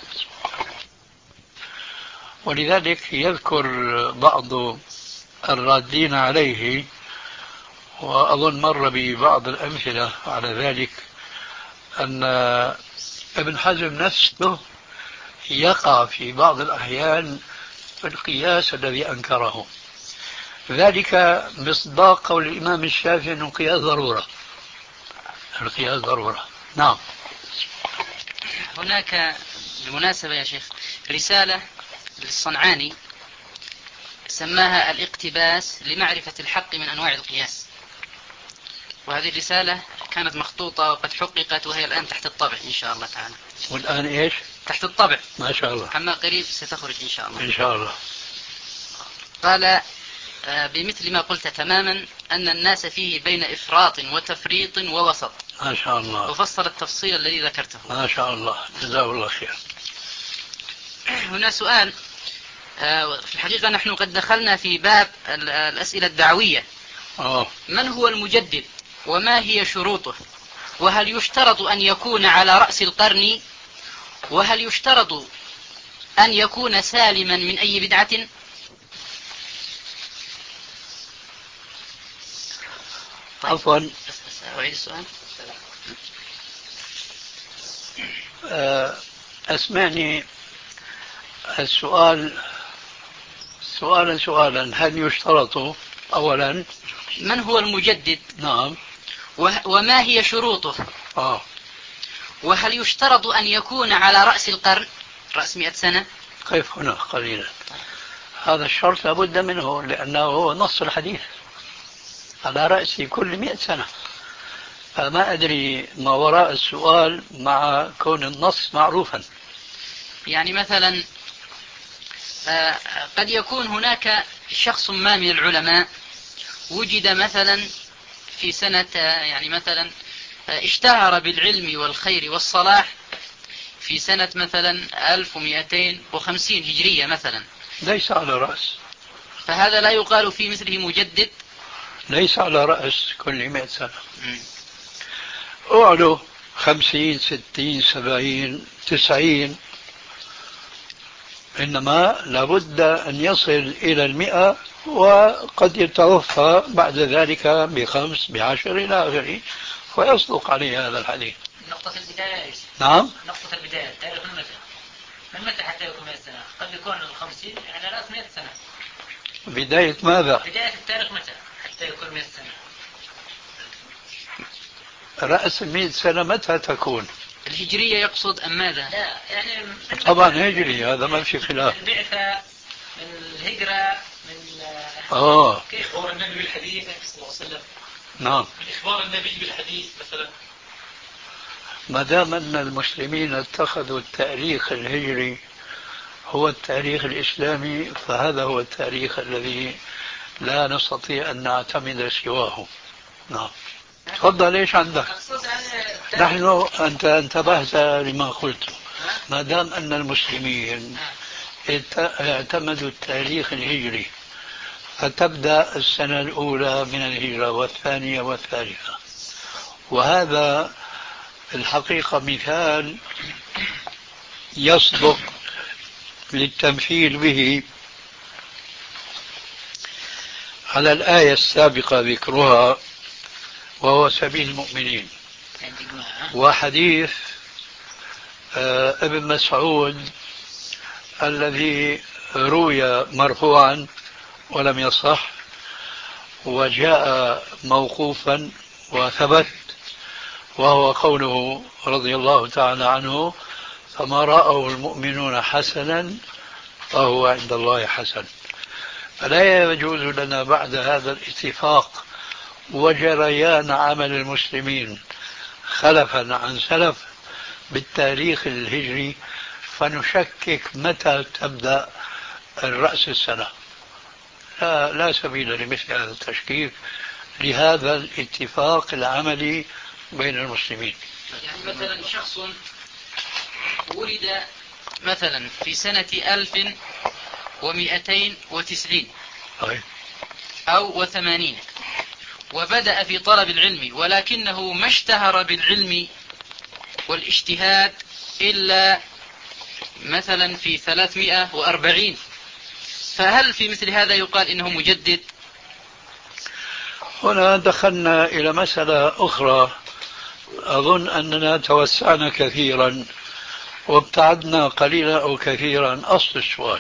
ولذلك يذكر بعض الرادين عليه، وأظن مر ببعض الأمثلة على ذلك، أن ابن حزم نفسه يقع في بعض الأحيان في القياس الذي أنكره، ذلك مصداق قول الإمام الشافعي أنه القياس ضرورة. القياس ضرورة، نعم. هناك بالمناسبة يا شيخ رسالة للصنعاني سماها الاقتباس لمعرفة الحق من أنواع القياس، وهذه الرسالة كانت مخطوطة وقد حققت وهي الآن تحت الطبع إن شاء الله تعالى. والآن إيش؟ تحت الطبع ما شاء الله، أما قريب ستخرج إن شاء الله. إن شاء الله. قال بمثل ما قلت تماما أن الناس فيه بين إفراط وتفريط ووسط. ما شاء الله. وفصل التفصيل الذي ذكرته. ما شاء الله، جزاه الله خير. هنا سؤال، في الحقيقة نحن قد دخلنا في باب الأسئلة الدعوية. أوه. من هو المجدد وما هي شروطه، وهل يشترط أن يكون على رأس القرن، وهل يشترط أن يكون سالما من أي بدعة؟ طيب. عفوا أعيد السؤال. أسمعني السؤال سؤالا سؤالا. هل يشترط أولا من هو المجدد؟ نعم. وما هي شروطه؟ آه. وهل يشترط أن يكون على رأس القرن، رأس مئة سنة؟ كيف هنا قليلا. هذا الشرط لابد منه لأنه هو نص الحديث على رأس كل مئة سنة، فما أدري ما وراء السؤال مع كون النص معروفا. يعني مثلا قد يكون هناك شخص ما من العلماء وجد مثلا في سنة، يعني مثلا اشتهر بالعلم والخير والصلاح في سنة مثلا ألف ومئتين وخمسين هجرية مثلا، ليس على رأس، فهذا لا يقال في مثله مجدد. ليس على رأس كل مئة سنة. أعلو خمسين ستين سبعين تسعين، إنما لابد أن يصل إلى المئة، وقد يتوفى بعد ذلك بخمس بعشر إلى آخره، ويصدق عليه هذا الحديث. نقطة البداية. نعم. نقطة البداية تاريخ من متى؟ من متى حتى يكون مئة سنة؟ قد يكون الخمسين على رأس مئة سنة. بداية ماذا؟ بداية التاريخ متى حتى يكون مئة سنة؟ رأس المئة سنة متى تكون؟ الهجرية يقصد أم ماذا؟ لا يعني طبعا هجري، هذا ما في خلاف. البعثة من الهجرة من آه كيف إخبار النبي بالحديث صلى الله عليه وسلم. نعم. من إخبار النبي بالحديث مثلا. ما دام أن المسلمين اتخذوا التاريخ الهجري هو التاريخ الإسلامي، فهذا هو التاريخ الذي لا نستطيع أن نعتمد سواه. نعم. تفضل. ايش عندك؟ نحن أنت انتبهت لما قلت. ما دام أن المسلمين اعتمدوا التاريخ الهجري، فتبدأ السنة الأولى من الهجرة والثانية والثالثة، وهذا الحقيقة مثال يصدق للتمثيل به على الآية السابقة ذكرها، وهو سبيل المؤمنين، وحديث ابن مسعود الذي روي مرفوعا ولم يصح، وجاء موقوفا وثبت، وهو قوله رضي الله تعالى عنه: فما رأوا المؤمنون حسنا فهو عند الله حسن. فلا يجوز لنا بعد هذا الاتفاق وجريان عمل المسلمين خلفا عن سلف بالتاريخ الهجري فنشكك متى تبدأ الرأس السنة. لا, لا سبيل لمثل هذا التشكيك لهذا الاتفاق العملي بين المسلمين. يعني مثلا شخص ولد مثلا في سنة ألف ومئتين وتسعين أو وثمانين وبدأ في طلب العلم، ولكنه ما اشتهر بالعلم والاجتهاد إلا مثلا في ثلاثمائة وأربعين، فهل في مثل هذا يقال إنه مجدد؟ هنا دخلنا إلى مسألة أخرى أظن أننا توسعنا كثيرا وابتعدنا قليلا أو كثيرا. أصل السؤال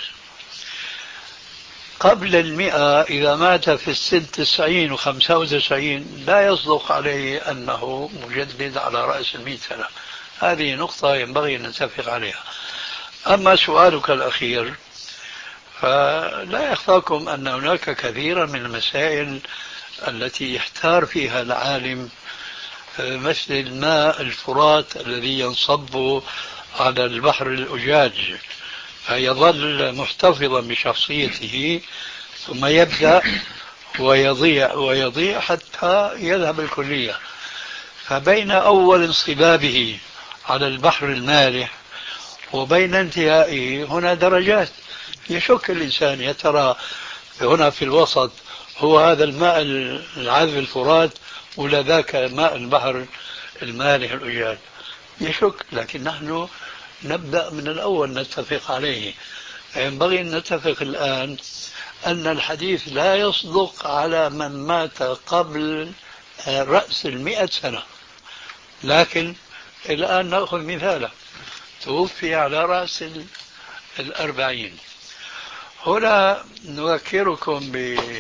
قبل المئة إذا مات في السن تسعين وخمسة وتسعين لا يصدق عليه أنه مجدد على رأس المئة سنة. هذه نقطة ينبغي أن نتفق عليها. أما سؤالك الأخير فلا يخفاكم أن هناك كثيرا من المسائل التي يحتار فيها العالم، مثل الماء الفرات الذي ينصب على البحر الأجاج فيظل محتفظا بشخصيته ثم يبدأ ويضيع ويضيع حتى يذهب الكلية. فبين أول انصبابه على البحر المالح وبين انتهائه هنا درجات. يشك الإنسان يا ترى هنا في الوسط هو هذا الماء العذب الفرات ولا ذاك ماء البحر المالح الأجاج، يشك. لكن نحن نبدأ من الأول نتفق عليه. ينبغي أن نتفق الآن أن الحديث لا يصدق على من مات قبل رأس المئة سنة، لكن الآن نأخذ مثالا توفي على رأس الأربعين. هنا نذكركم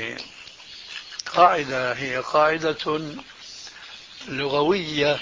بقاعدة هي قاعدة لغوية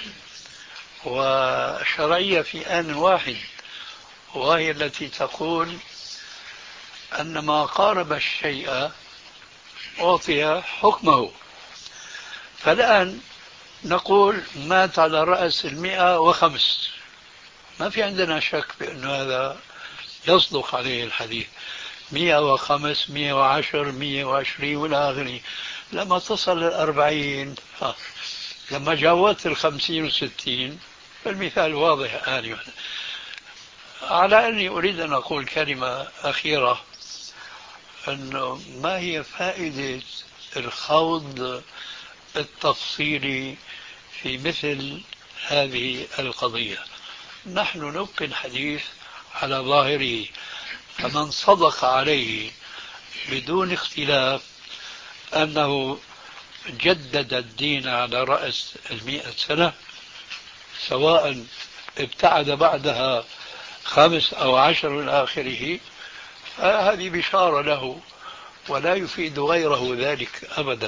وشرعية في آن واحد، وهي التي تقول أن ما قارب الشيء أعطي حكمه. فالآن نقول مات على رأس المئة وخمس، ما في عندنا شك بأن هذا يصدق عليه الحديث. مئة وخمس مئة وعشر مئة وعشرين ولا آخره. لما تصل الأربعين ها. لما جاوزت الخمسين والستين المثال واضح آنفا. على أني أريد أن أقول كلمة أخيرة، أنه ما هي فائدة الخوض التفصيلي في مثل هذه القضية؟ نحن نبقي الحديث على ظاهره، فمن صدق عليه بدون اختلاف أنه جدد الدين على رأس المئة سنة، سواء ابتعد بعدها خمس أو عشر من آخره، هذه بشارة له ولا يفيد غيره ذلك أبدا.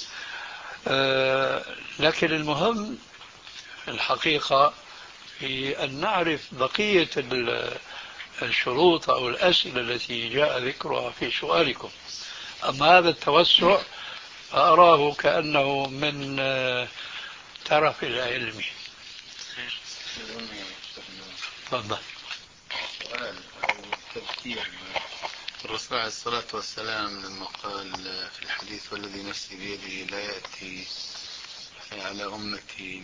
أه لكن المهم الحقيقة في أن نعرف بقية الشروط أو الأسئلة التي جاء ذكرها في سؤالكم. أما هذا التوسع أراه كأنه من ترف العلم. تفضل. سؤال أو تذكير الرسول عليه الصلاة والسلام لما قال في الحديث والذي نفسي بيده لا يأتي على أمتي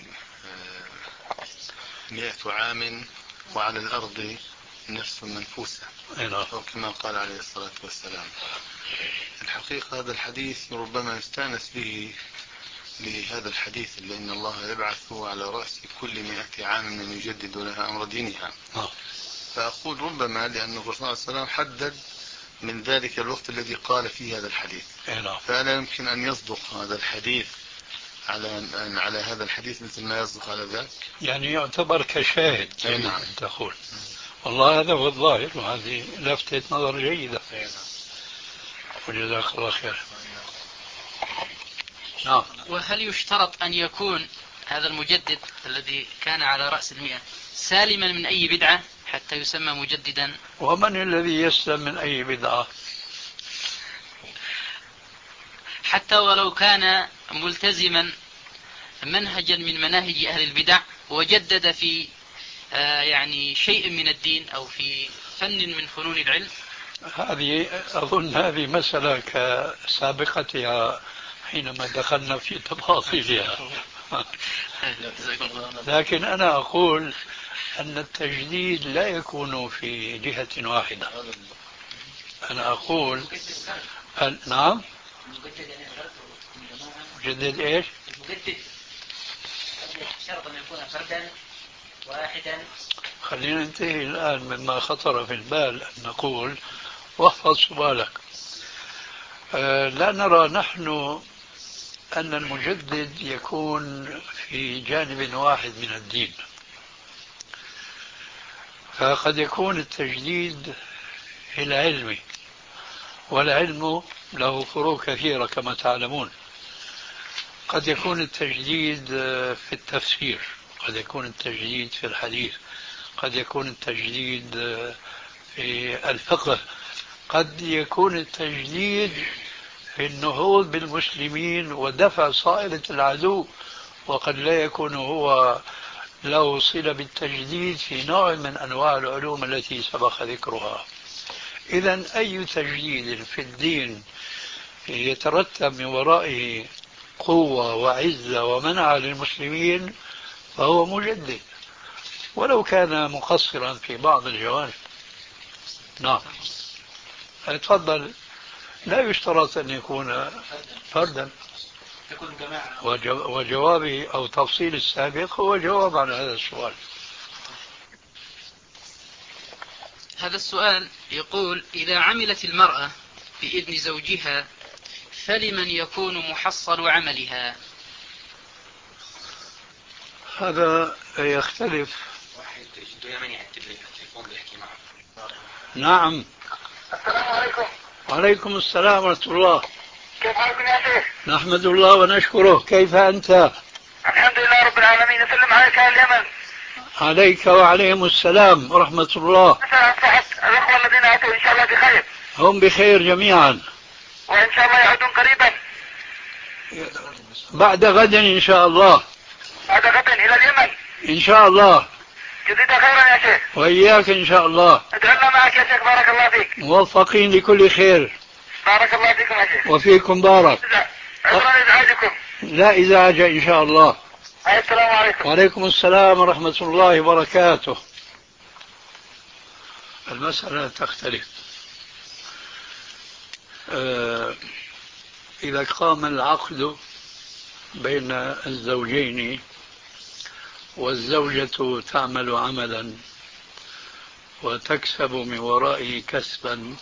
مئة عام وعلى الأرض نفس منفوسة، أو كما قال عليه الصلاة والسلام. الحقيقة هذا الحديث ربما يستأنس به لهذا الحديث اللي إن الله يبعث على رأس كل مئة عام من يجدد لها أمر دينها. فأقول ربما لأن الرسول صلى الله عليه وسلم حدد من ذلك الوقت الذي قال فيه هذا الحديث، فلا يمكن أن يصدق هذا الحديث على على هذا الحديث مثل ما يصدق على ذاك، يعني يعتبر كشاهد. نعم. تقول والله هذا هو الظاهر، وهذه لفتة نظر جيدة. وجزاك الله خير. نعم. وهل يشترط أن يكون هذا المجدد الذي كان على رأس المئة سالما من أي بدعة حتى يسمى مجددا؟ ومن الذي يسلم من أي بدعة؟ حتى ولو كان ملتزما منهجا من مناهج أهل البدع وجدد في يعني شيء من الدين أو في فن من فنون العلم؟ هذه أظن هذه مسألة كسابقتها حينما دخلنا في تفاصيلها. لكن أنا أقول أن التجديد لا يكون في جهة واحدة. أنا أقول أن نعم. مجدد إيش؟ المجدد شرط أن يكون فردا واحدا. خلينا ننتهي الآن مما خطر في البال أن نقول، واحفظ سؤالك. أه لا نرى نحن أن المجدد يكون في جانب واحد من الدين، فقد يكون التجديد في العلم، والعلم له فروع كثيرة كما تعلمون. قد يكون التجديد في التفسير، قد يكون التجديد في الحديث، قد يكون التجديد في الفقه، قد يكون التجديد في النهوض بالمسلمين ودفع صائلة العدو، وقد لا يكون هو له صلة بالتجديد في نوع من أنواع العلوم التي سبق ذكرها. إذن أي تجديد في الدين يترتب من ورائه قوة وعزة ومنع للمسلمين فهو مجدد، ولو كان مقصرا في بعض الجوانب. نعم، تفضل. لا يشترط أن يكون فردا. وجوابي أو تفصيل السابق هو جواب على هذا السؤال. هذا السؤال يقول: إذا عملت المرأة بإذن زوجها فلمن يكون محصل عملها؟ هذا يختلف. نعم. السلام عليكم. وعليكم السلام ورحمة الله. كيف حالكم يا شيخ؟ نحمد الله ونشكره. كيف أنت؟ الحمد لله رب العالمين. أسلم عليك أهل اليمن. عليك وعليهم السلام ورحمة الله. صحت الأخوة الذين أتوا إن شاء الله بخير. هم بخير جميعا، وإن شاء الله يعودون قريبا. بعد غد إن شاء الله. بعد غد إلى اليمن إن شاء الله. جزيت خيرا يا شيخ. وإياك إن شاء الله. ادعونا معك يا شيخ. بارك الله فيك. موفقين لكل خير. بارك الله فيكم يا شيخ. وفيكم بارك. عذرا إزعاجكم. لا إزعاج إن شاء الله. السلام عليكم. وعليكم السلام ورحمة الله وبركاته. المسألة تختلف. آه إذا قام العقد بين الزوجين والزوجة تعمل عملا وتكسب من ورائه كسبا،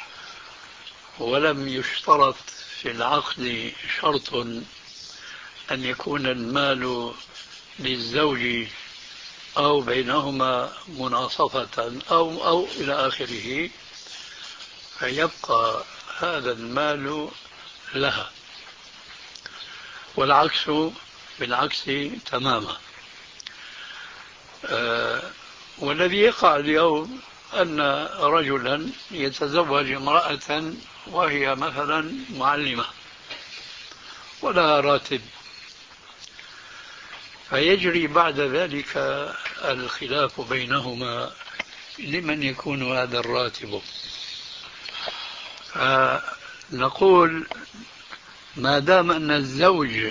ولم يشترط في العقد شرط أن يكون المال للزوج أو بينهما مناصفة أو أو إلى آخره، فيبقى هذا المال لها، والعكس بالعكس تماما. آه والذي يقع اليوم أن رجلا يتزوج امرأة وهي مثلا معلمة ولا راتب، فيجري بعد ذلك الخلاف بينهما لمن يكون هذا الراتب. فنقول ما دام أن الزوج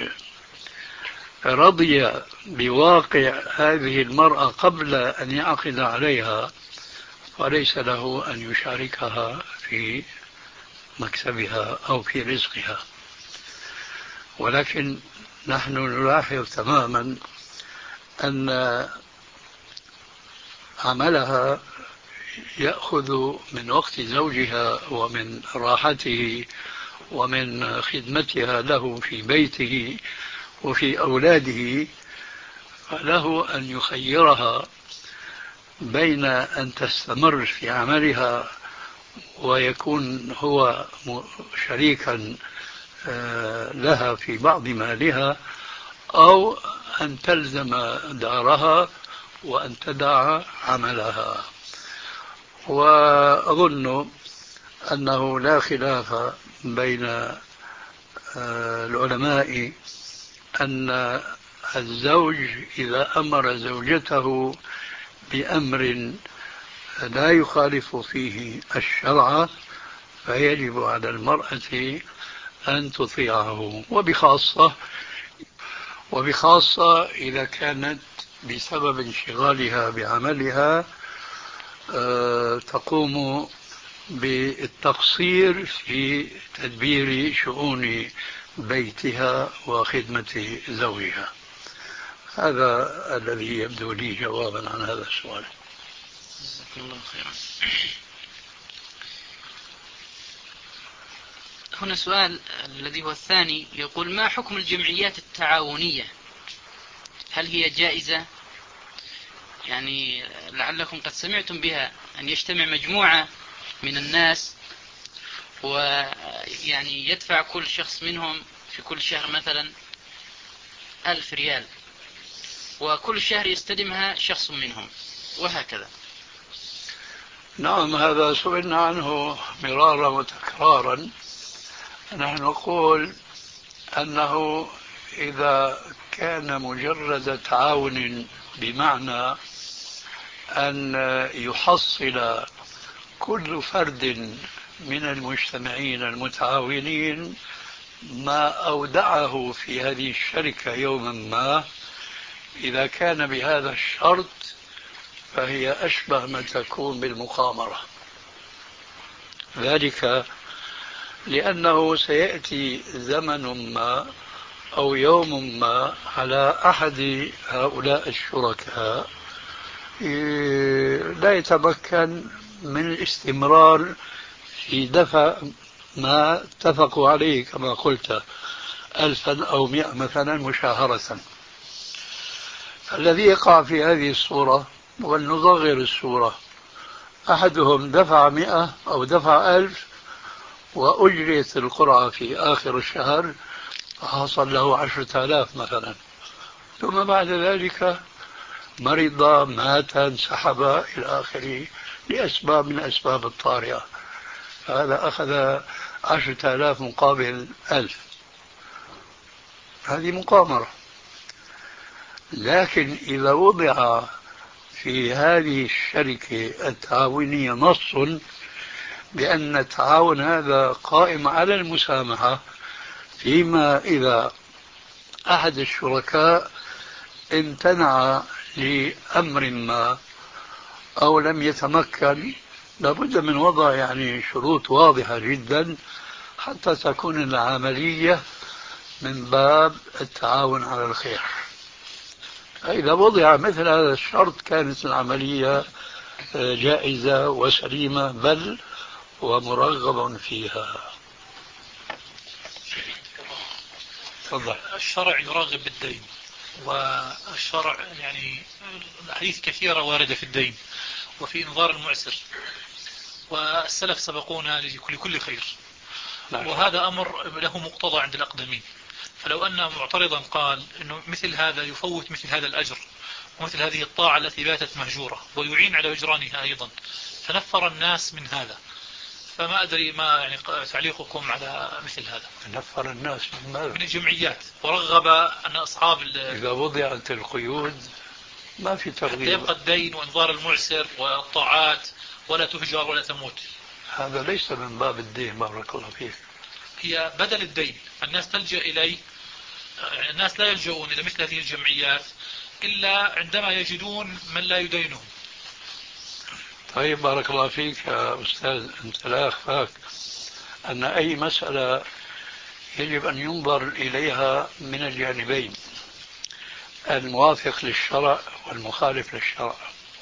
رضي بواقع هذه المرأة قبل أن يعقد عليها فليس له أن يشاركها في مكسبها أو في رزقها. ولكن نحن نلاحظ تماما أن عملها يأخذ من وقت زوجها ومن راحته ومن خدمتها له في بيته وفي أولاده، فله أن يخيرها بين أن تستمر في عملها ويكون هو شريكا لها في بعض مالها، أو أن تلزم دارها وأن تدع عملها. وأظن أنه لا خلاف بين العلماء أن الزوج إذا أمر زوجته بأمر لا يخالف فيه الشرع فيجب على المرأة أن تطيعه، وبخاصة وبخاصة إذا كانت بسبب انشغالها بعملها تقوم بالتقصير في تدبير شؤون بيتها وخدمة زوجها. هذا الذي يبدو لي جوابا عن هذا السؤال. جزاكم الله خيرا. هنا سؤال الذي هو الثاني يقول: ما حكم الجمعيات التعاونية؟ هل هي جائزة؟ يعني لعلكم قد سمعتم بها، أن يجتمع مجموعة من الناس ويعني يدفع كل شخص منهم في كل شهر مثلا ألف ريال، وكل شهر يستلمها شخص منهم، وهكذا. نعم، هذا سئلنا عنه مرارا وتكرارا. نحن نقول أنه إذا كان مجرد تعاون بمعنى أن يحصل كل فرد من المجتمعين المتعاونين ما أودعه في هذه الشركة يوما ما، إذا كان بهذا الشرط فهي أشبه ما تكون بالمقامرة. ذلك لأنه سيأتي زمن ما أو يوم ما على أحد هؤلاء الشركاء لا يتمكن من الاستمرار في دفع ما اتفقوا عليه كما قلت ألفا أو مئة مثلا مشاهرة. الذي يقع في هذه الصورة، ولنصغر الصورة، أحدهم دفع مئة أو دفع ألف وأجريت القرعة في آخر الشهر حصل له عشرة آلاف مثلا، ثم بعد ذلك مرض، مات، انسحب إلى آخره لأسباب من أسباب الطارئة، هذا أخذ عشرة آلاف مقابل ألف. هذه مقامرة. لكن إذا وضع في هذه الشركة التعاونية نص بأن التعاون هذا قائم على المسامحة، فيما إذا أحد الشركاء امتنع لأمر ما أو لم يتمكن، لابد من وضع يعني شروط واضحة جدا حتى تكون العملية من باب التعاون على الخير. إذا وضع مثل هذا الشرط كانت العملية جائزة وسليمة، بل ومرغب فيها. تفضل. الشرع يرغب بالدين، والشرع يعني الحديث كثيرة واردة في الدين وفي انظار المعسر، والسلف سبقونا لكل خير، وهذا أمر له مقتضى عند الأقدمين. فلو أن معترضا قال أنه مثل هذا يفوت مثل هذا الأجر ومثل هذه الطاعة التي باتت مهجورة ويعين على هجرانها أيضا، فنفر الناس من هذا، فما أدري ما يعني تعليقكم على مثل هذا. نفر الناس من ماذا؟ من الجمعيات، ورغب أن أصحاب إذا وضعت القيود ما في ترغيب، يبقى الدين وانظار المعسر والطاعات ولا تهجر ولا تموت. هذا ليس من باب الدين بارك الله فيك، هي بدل الدين. الناس تلجأ إليه، الناس لا يلجؤون إلى مثل هذه الجمعيات إلا عندما يجدون من لا يدينهم. طيب بارك الله فيك يا أستاذ، أنت لا أخفاك أن أي مسألة يجب أن ينظر إليها من الجانبين، الموافق للشرع والمخالف للشرع.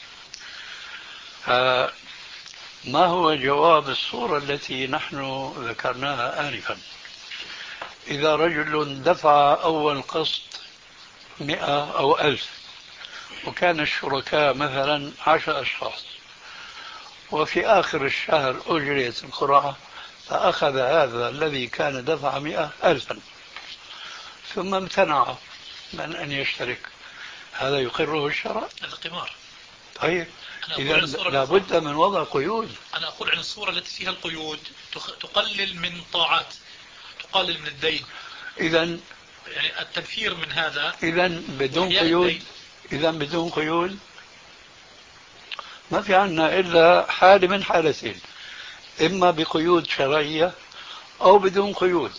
ما هو جواب الصورة التي نحن ذكرناها آنفا؟ إذا رجل دفع أول قسط مئة أو ألف، وكان الشركاء مثلا عشر أشخاص، وفي آخر الشهر أجريت القرعة فأخذ هذا الذي كان دفع مئة ألفا، ثم امتنع من أن يشترك، هذا يقره الشرع؟ هذا قمار. طيب إذا لابد من وضع قيود. أنا أقول عن الصورة التي فيها القيود تقلل من طاعات، تقلل من الدين. إذا يعني التنفير من هذا. إذا بدون قيود، إذا بدون قيود ما في عنا إلا حالة من حالتين، إما بقيود شرعية أو بدون قيود.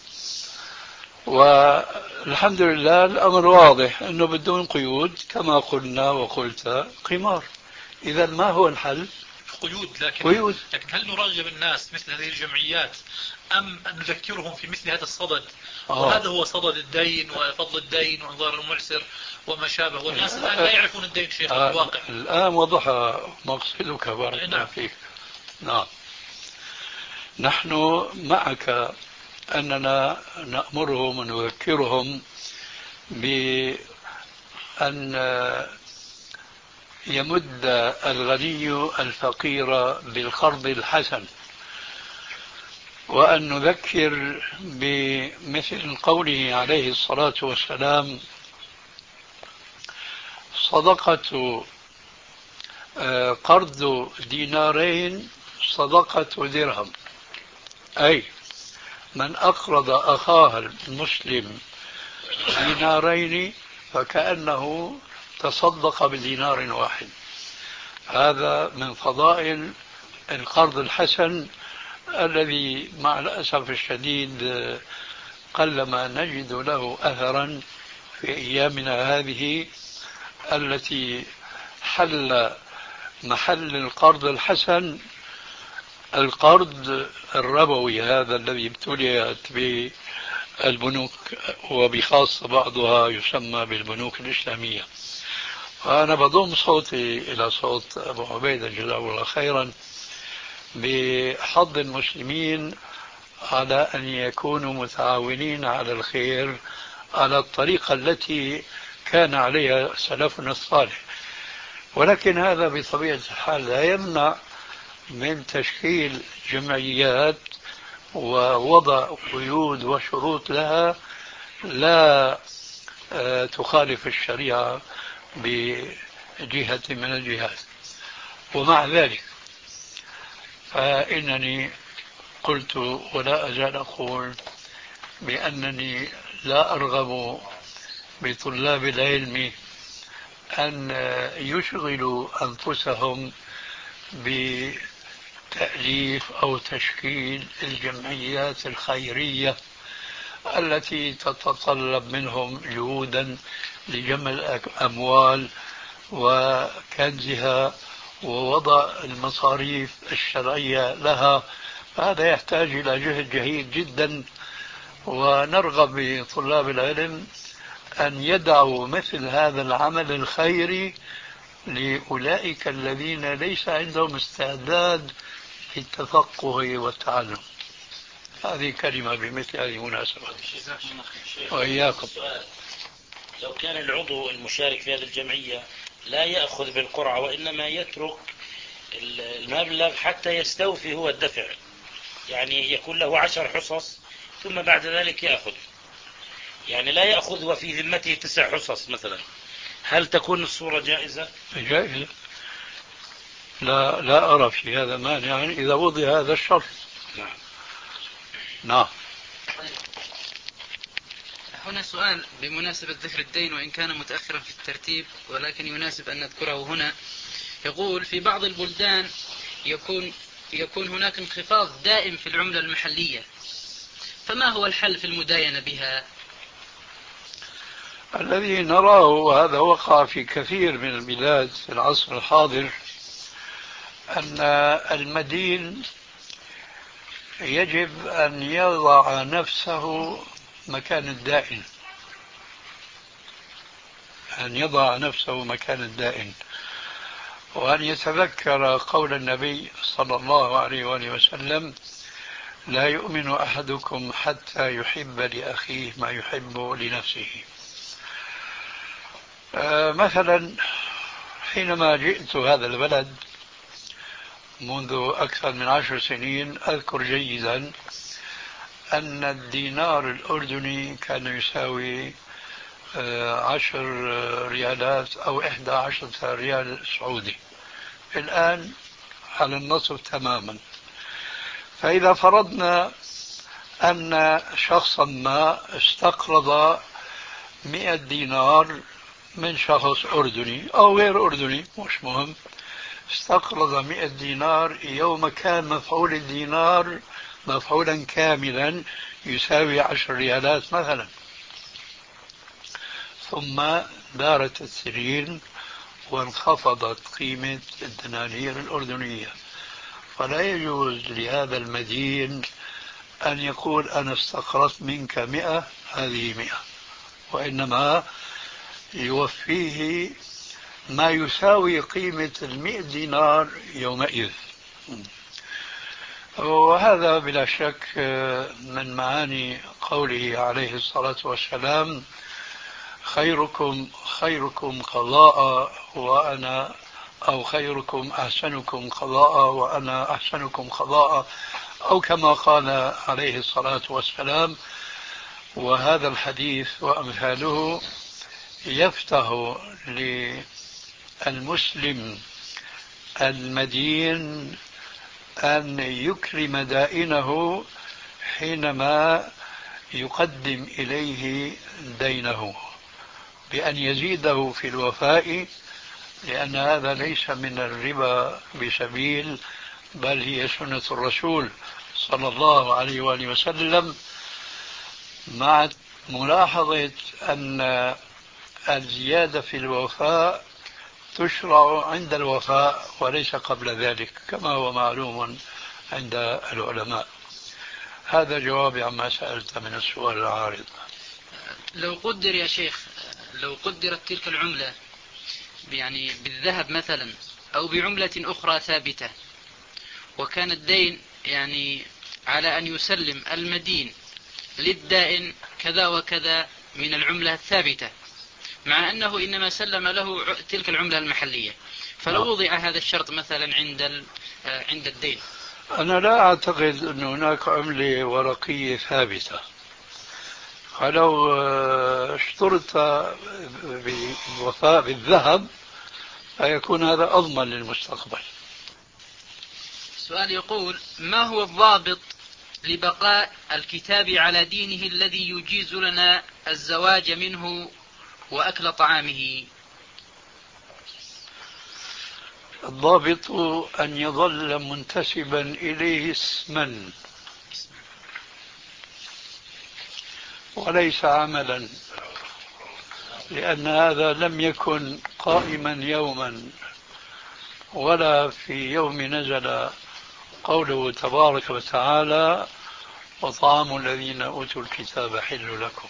والحمد لله الأمر واضح أنه بدون قيود كما قلنا وقلت قمار. إذا ما هو الحل؟ قيود. لكن قيود. لكن هل نرغب الناس مثل هذه الجمعيات أم أن نذكرهم في مثل هذا الصدد؟ آه. وهذا هو صدد الدين وفضل الدين وانظار المعسر وما شابه، والناس الآن لا يعرفون الدين شيخ آه. الواقع. الآن وضح مقصدك بارك الله فيك. نعم، نحن معك أننا نأمرهم ونذكرهم بأن يمد الغني الفقير بالقرض الحسن، وأن نذكر بمثل قوله عليه الصلاة والسلام: صدقة قرض دينارين صدقة درهم، أي من أقرض أخاه المسلم دينارين فكأنه تصدق بدينار واحد. هذا من فضائل القرض الحسن الذي مع الأسف الشديد قلما نجد له أثرا في أيامنا هذه التي حل محل القرض الحسن القرض الربوي، هذا الذي ابتليت بالبنوك، وبخاصة بعضها يسمى بالبنوك الإسلامية. وأنا بضم صوتي إلى صوت أبو عبيدة جزاه الله خيرا بحض المسلمين على أن يكونوا متعاونين على الخير على الطريقة التي كان عليها سلفنا الصالح. ولكن هذا بطبيعة الحال لا يمنع من تشكيل جمعيات ووضع قيود وشروط لها لا تخالف الشريعة بجهة من الجهات. ومع ذلك فإنني قلت ولا أزال أقول بأنني لا أرغب بطلاب العلم أن يشغلوا أنفسهم بتأليف أو تشكيل الجمعيات الخيرية التي تتطلب منهم جهودا لجمع الأموال وكنزها ووضع المصاريف الشرعية لها. هذا يحتاج إلى جهد جهيد جدا، ونرغب بطلاب العلم أن يدعوا مثل هذا العمل الخيري لأولئك الذين ليس عندهم استعداد للتفقه والتعلم. هذه كلمة بمثل هذه المناسبة. وإياكم. لو كان العضو المشارك في هذه الجمعية لا يأخذ بالقرعة وإنما يترك المبلغ حتى يستوفي هو الدفع، يعني يكون له عشر حصص ثم بعد ذلك يأخذ، يعني لا يأخذ وفي ذمته تسع حصص مثلا، هل تكون الصورة جائزة؟ جائزة، لا لا أرى في هذا مانع يعني إذا وضع هذا الشرط. نعم. نعم. هنا سؤال بمناسبة ذكر الدين وإن كان متأخرا في الترتيب ولكن يناسب أن نذكره هنا. يقول: في بعض البلدان يكون يكون هناك انخفاض دائم في العملة المحلية، فما هو الحل في المداينة بها؟ الذي نراه وهذا وقع في كثير من البلاد في العصر الحاضر أن المدين يجب أن يضع نفسه مكان الدائن، أن يضع نفسه مكان الدائن، وأن يتذكر قول النبي صلى الله عليه وآله وسلم: لا يؤمن أحدكم حتى يحب لأخيه ما يحب لنفسه. آه مثلا حينما جئت هذا البلد منذ أكثر من عشر سنين أذكر جيدا أن الدينار الأردني كان يساوي عشر ريالات أو إحدى عشرة ريال سعودي، الآن على النصف تماما. فإذا فرضنا أن شخصا ما استقرض مئة دينار من شخص أردني أو غير أردني مش مهم، استقرض مئة دينار يوم كان مفعول الدينار مفعولا كاملا يساوي عشر ريالات مثلا، ثم دارت السنين وانخفضت قيمة الدنانير الأردنية، فلا يجوز لهذا المدين أن يقول أنا استقرضت منك مئة هذه مئة، وإنما يوفيه ما يساوي قيمة المئة دينار يومئذ. وهذا بلا شك من معاني قوله عليه الصلاة والسلام خيركم خيركم قضاء وأنا أو خيركم أحسنكم قضاء وأنا أحسنكم قضاء، أو كما قال عليه الصلاة والسلام. وهذا الحديث وأمثاله يفتح للمسلم المدين أن يكرم دائنه حينما يقدم إليه دينه بأن يزيده في الوفاء، لأن هذا ليس من الربا بسبيل، بل هي سنة الرسول صلى الله عليه وآله وسلم، مع ملاحظة أن الزيادة في الوفاء تشرع عند الوفاء وليس قبل ذلك كما هو معلوم عند العلماء. هذا جوابي عما سألت من السؤال العارض. لو قدر يا شيخ، لو قدرت تلك العملة يعني بالذهب مثلا أو بعملة أخرى ثابتة، وكان الدين يعني على أن يسلم المدين للدائن كذا وكذا من العملة الثابتة، مع أنه إنما سلم له تلك العملة المحلية، فلو وضع هذا الشرط مثلا عند عند الدين. أنا لا أعتقد أن هناك عملة ورقية ثابتة، فلو اشترط بالوفاء بالذهب فيكون هذا أضمن للمستقبل. سؤال يقول: ما هو الضابط لبقاء الكتاب على دينه الذي يجيز لنا الزواج منه وأكل طعامه؟ الضابط أن يظل منتسبا إليه اسما وليس عملا، لأن هذا لم يكن قائما يوما ولا في يوم نزل قوله تبارك وتعالى وطعام الذين أوتوا الكتاب حل لكم،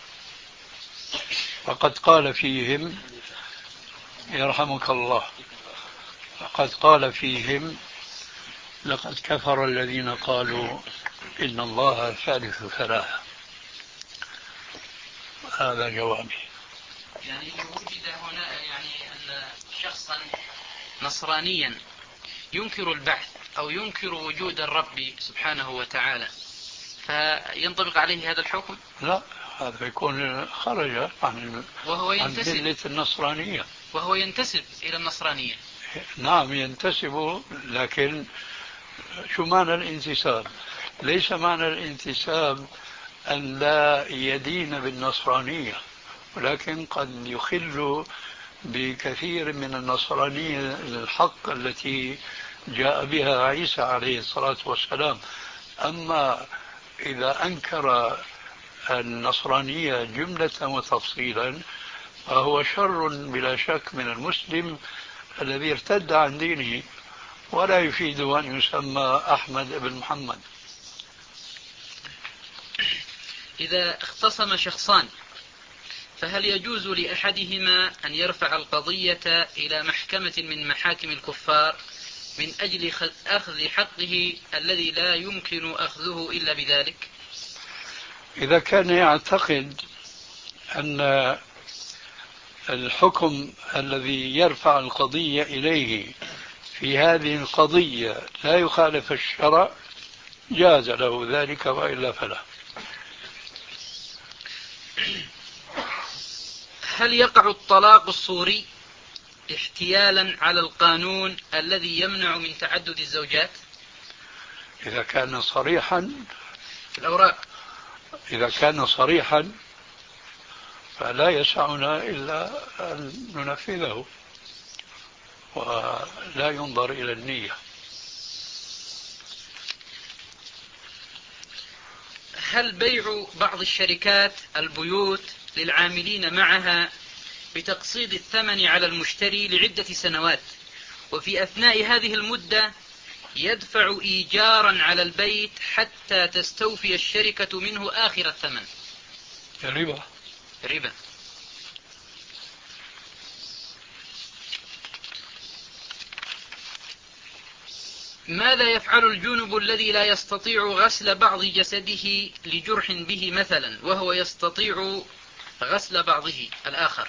فقد قال فيهم يرحمك الله فقد قال فيهم لقد كفر الذين قالوا إن الله ثالث ثلاثة. هذا جوابي. يعني لو وجد هنا يعني أن شخصا نصرانيا ينكر البعث أو ينكر وجود الرب سبحانه وتعالى، فينطبق عليه هذا الحكم؟ لا، هذا يكون خرج عن وهو ينتسب عن ملة النصرانية، وهو ينتسب إلى النصرانية. نعم ينتسب، لكن شو معنى الانتساب؟ ليس معنى الانتساب أن لا يدين بالنصرانية، ولكن قد يخل بكثير من النصرانية الحق التي جاء بها عيسى عليه الصلاة والسلام. أما إذا أنكر النصرانية جملة وتفصيلا فهو شر بلا شك من المسلم الذي ارتد عن دينه، ولا يفيد أن يسمى أحمد بن محمد. إذا اختصم شخصان فهل يجوز لأحدهما أن يرفع القضية إلى محكمة من محاكم الكفار من أجل أخذ حقه الذي لا يمكن أخذه إلا بذلك؟ إذا كان يعتقد أن الحكم الذي يرفع القضية إليه في هذه القضية لا يخالف الشرع جاز له ذلك، وإلا فلا. هل يقع الطلاق الصوري احتيالا على القانون الذي يمنع من تعدد الزوجات؟ إذا كان صريحا في الأوراق إذا كان صريحا فلا يسعنا إلا أن ننفذه ولا ينظر إلى النية. هل بيع بعض الشركات البيوت للعاملين معها بتقسيط الثمن على المشتري لعدة سنوات، وفي أثناء هذه المدة يدفع إيجارا على البيت حتى تستوفي الشركة منه آخر الثمن؟ ربا. ربا. ماذا يفعل الجنب الذي لا يستطيع غسل بعض جسده لجرح به مثلا، وهو يستطيع غسل بعضه الآخر؟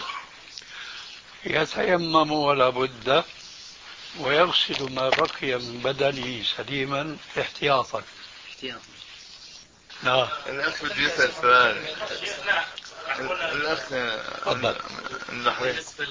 يتيمم ولا بد، ويغسل ما بقي من بدنه سليما احتياطا. احتياطا. نعم. الأخ بده يسأل سؤال. الأخ تفضل. بالنسبة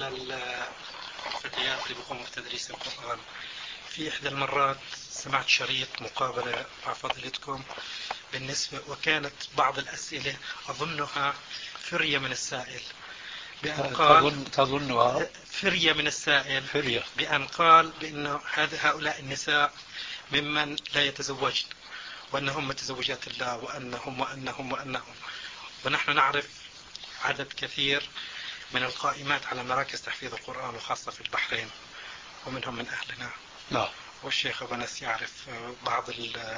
للفتيات اللي بيقوموا بتدريس القرآن، في إحدى المرات سمعت شريط مقابلة مع فضيلتكم بالنسبة، وكانت بعض الأسئلة أظنها فرية من السائل، بأن قال تظنها فرية من السائل فرية. بأن قال بأنه هؤلاء النساء ممن لا يتزوجن، وأنهم متزوجات الله، وأنهم وأنهم وأنهم ونحن نعرف عدد كثير من القائمات على مراكز تحفيظ القرآن وخاصة في البحرين، ومنهم من أهلنا. نعم. والشيخ أبو أنس يعرف بعض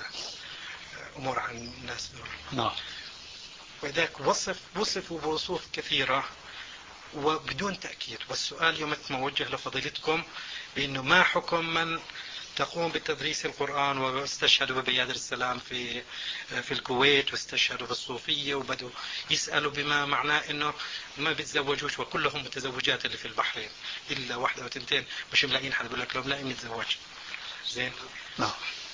الأمور عن الناس دول. نعم. وذاك وصف وصفوا بوصوف كثيرة وبدون تأكيد. والسؤال يوم موجه لفضيلتكم بأنه ما حكم من تقوم بتدريس القرآن واستشهدوا ببيادر السلام في في الكويت، واستشهدوا بالصوفية، وبدوا يسألوا بما معناه انه ما بيتزوجوش، وكلهم متزوجات اللي في البحرين الا واحدة وتنتين مش ملاقيين حد، بيقول لك لو ملاقيين متزوج. زين. نعم.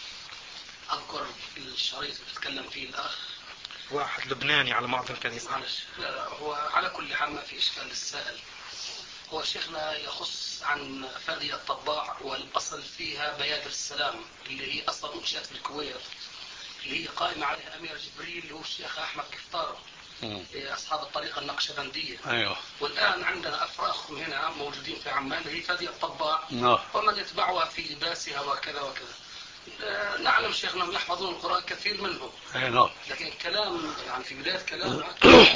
اذكر الشريط اللي تكلم فيه الاخ واحد لبناني على ما اظن كان يسأل. معلش، هو على كل حال ما في اشكال للسائل. هو شيخنا يخص عن فادية الطباع، والأصل فيها بيادر السلام اللي هي أصلا منشأت في الكويت، اللي هي قائمة عليها أمير جبريل اللي هو الشيخ أحمد كفتار، أصحاب الطريقة النقشبندية. أيوه. والآن عندنا أفراخهم هنا موجودين في عمان اللي هي فادية الطباع. نعم. ومن يتبعها في لباسها وكذا وكذا. نعلم شيخنا من يحفظون القرآن كثير منهم. أيوه. لكن كلام يعني في بداية كلامك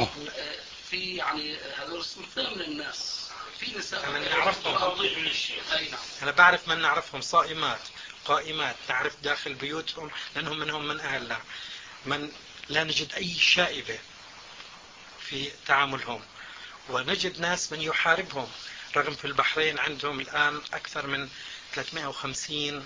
في يعني هذول اسم من الناس. في نساء أنا نعرفهم. توضيح من الشيخ. أي نعم. أنا بعرف من نعرفهم صائمات قائمات، نعرف داخل بيوتهم لأنهم منهم من أهلنا، من لا نجد أي شائبة في تعاملهم، ونجد ناس من يحاربهم، رغم في البحرين عندهم الآن أكثر من ثلاثمائة وخمسين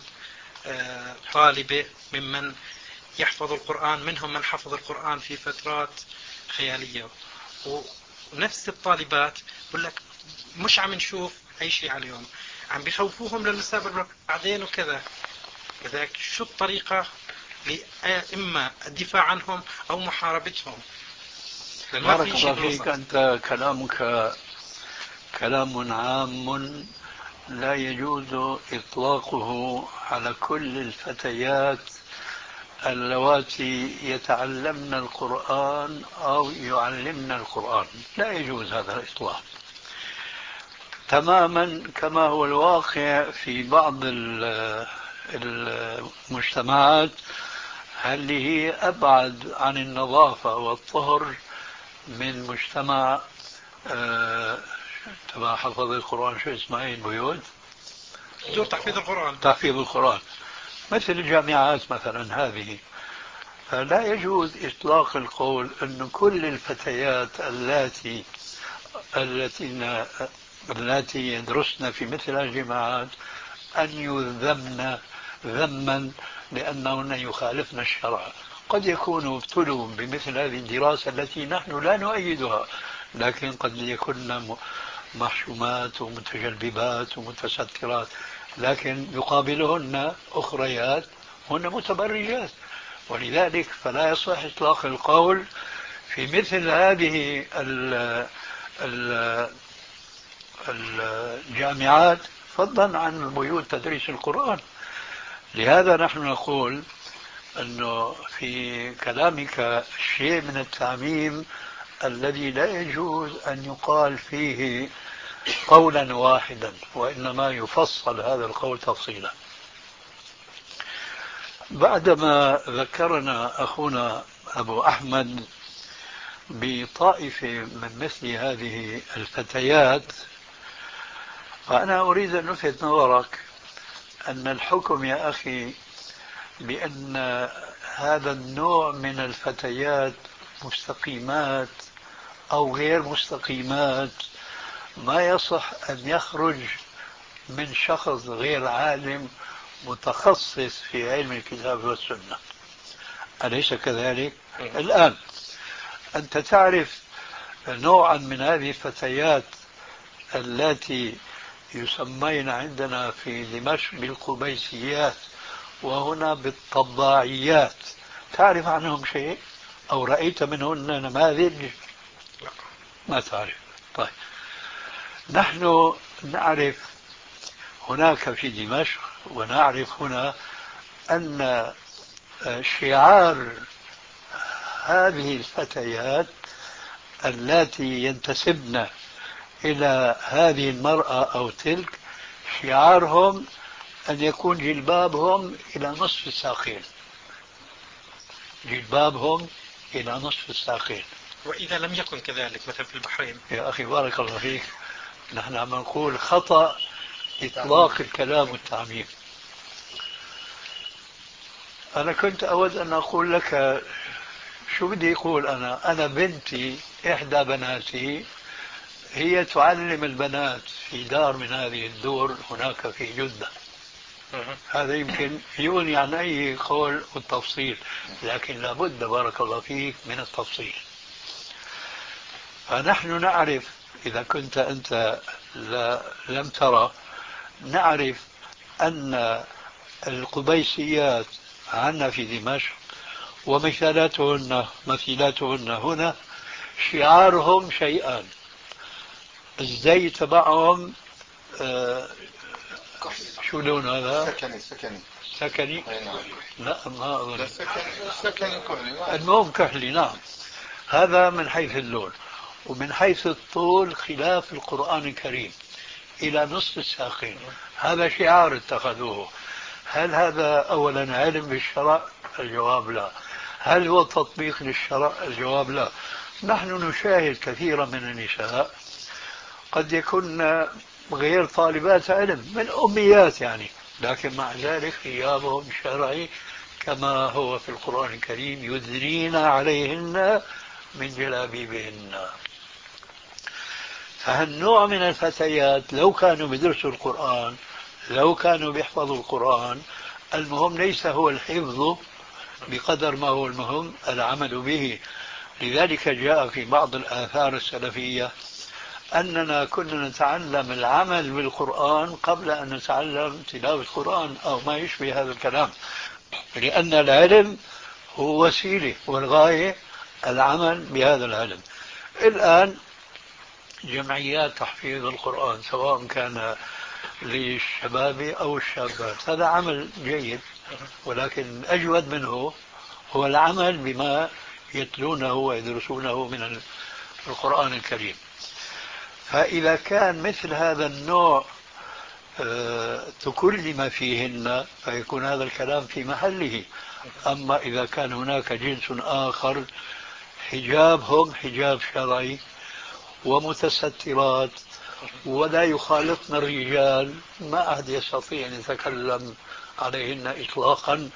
طالبة ممن يحفظ القرآن، منهم من حفظ القرآن في فترات خيالية، ونفس الطالبات يقول لك مش عم نشوف أي شيء عليهم، عم بيخوفوهم للمستقبل بعدين وكذا. لذلك شو الطريقة إما الدفاع عنهم أو محاربتهم؟ بارك الله فيك. أنت كلامك كلام عام لا يجوز إطلاقه على كل الفتيات اللواتي يتعلمن القرآن أو يعلمن القرآن، لا يجوز هذا الإطلاق تماما، كما هو الواقع في بعض المجتمعات اللي هي أبعد عن النظافة والطهر من مجتمع آه تبع حفظ القرآن. شو اسمها هي البيوت؟ دور تحفيظ القرآن. تحفيظ القرآن مثل الجامعات مثلا هذه. فلا يجوز إطلاق القول أن كل الفتيات اللاتي التي التي يدرسن في مثل الجامعات أن يذمن ذما لأنهن يخالفن الشرع. قد يكونوا ابتلوا بمثل هذه الدراسة التي نحن لا نؤيدها، لكن قد يكون محشومات ومتجلبات ومتسترات، لكن يقابلهن أخريات هن متبرجات. ولذلك فلا يصح إطلاق القول في مثل هذه الجامعات فضلا عن بيوت تدريس القرآن. لهذا نحن نقول أنه في كلامك شيء من التعميم الذي لا يجوز أن يقال فيه قولا واحدا، وإنما يفصل هذا القول تفصيلا. بعدما ذكرنا أخونا أبو أحمد بطائفة من مثل هذه الفتيات، فأنا أريد أن ألفت نظرك أن الحكم يا أخي بأن هذا النوع من الفتيات مستقيمات أو غير مستقيمات ما يصح أن يخرج من شخص غير عالم متخصص في علم الكتاب والسنة، أليس كذلك؟ الآن أنت تعرف نوعا من هذه الفتيات التي يسمين عندنا في دمشق بالقبيسيات وهنا بالطباعيات، تعرف عنهم شيء أو رأيت منهن نماذج؟ ما تعرف. طيب، نحن نعرف هناك في دمشق ونعرف هنا أن شعار هذه الفتيات التي ينتسبن إلى هذه المرأة أو تلك، شعارهم أن يكون جلبابهم إلى نصف الساقين، جلبابهم إلى نصف الساقين. وإذا لم يكن كذلك مثلا في البحرين؟ يا أخي بارك الله فيك، نحن عم نقول خطأ إطلاق الكلام والتعميم. أنا كنت أود أن أقول لك شو بدي أقول. أنا أنا بنتي إحدى بناتي هي تعلم البنات في دار من هذه الدور هناك في جدة. هذا يمكن يغني عن أي قول والتفصيل، لكن لابد بارك الله فيك من التفصيل. فنحن نعرف، إذا كنت أنت لم ترى، نعرف أن القبيسيات عندنا في دمشق ومثالاتهن مثيلاتهن هنا شعارهم شيئان. الزي تبعهم آه شو لون هذا؟ سكني سكني سكني؟ نعم. لا ما أظن. سكني سكني كحلي. المهم كحلي، نعم. هذا من حيث اللون، ومن حيث الطول خلاف القرآن الكريم إلى نصف الساقين. هذا شعار اتخذوه. هل هذا أولا علم بالشرع؟ الجواب لا. هل هو تطبيق للشرع؟ الجواب لا. نحن نشاهد كثيرا من النساء قد يكون غير طالبات علم، من أميات يعني، لكن مع ذلك ثيابهم شرعي كما هو في القرآن الكريم: يدنين عليهن من جلابيبهن. فهالنوع من الفتيات لو كانوا بيدرسوا القرآن، لو كانوا بيحفظوا القرآن، المهم ليس هو الحفظ بقدر ما هو المهم العمل به. لذلك جاء في بعض الآثار السلفية أننا كنا نتعلم العمل بالقرآن قبل أن نتعلم تلاوة القرآن أو ما يشبه هذا الكلام، لأن العلم هو وسيلة والغاية العمل بهذا العلم. الآن جمعيات تحفيظ القرآن سواء كان للشباب أو الشابات، هذا عمل جيد، ولكن أجود منه هو العمل بما يتلونه ويدرسونه من القرآن الكريم. فإذا كان مثل هذا النوع تكلم فيهن فيكون هذا الكلام في محله. أما إذا كان هناك جنس آخر حجابهم حجاب شرعي ومتسترات ولا يخالطن الرجال، ما أحد يستطيع أن يتكلم عليهن إطلاقا.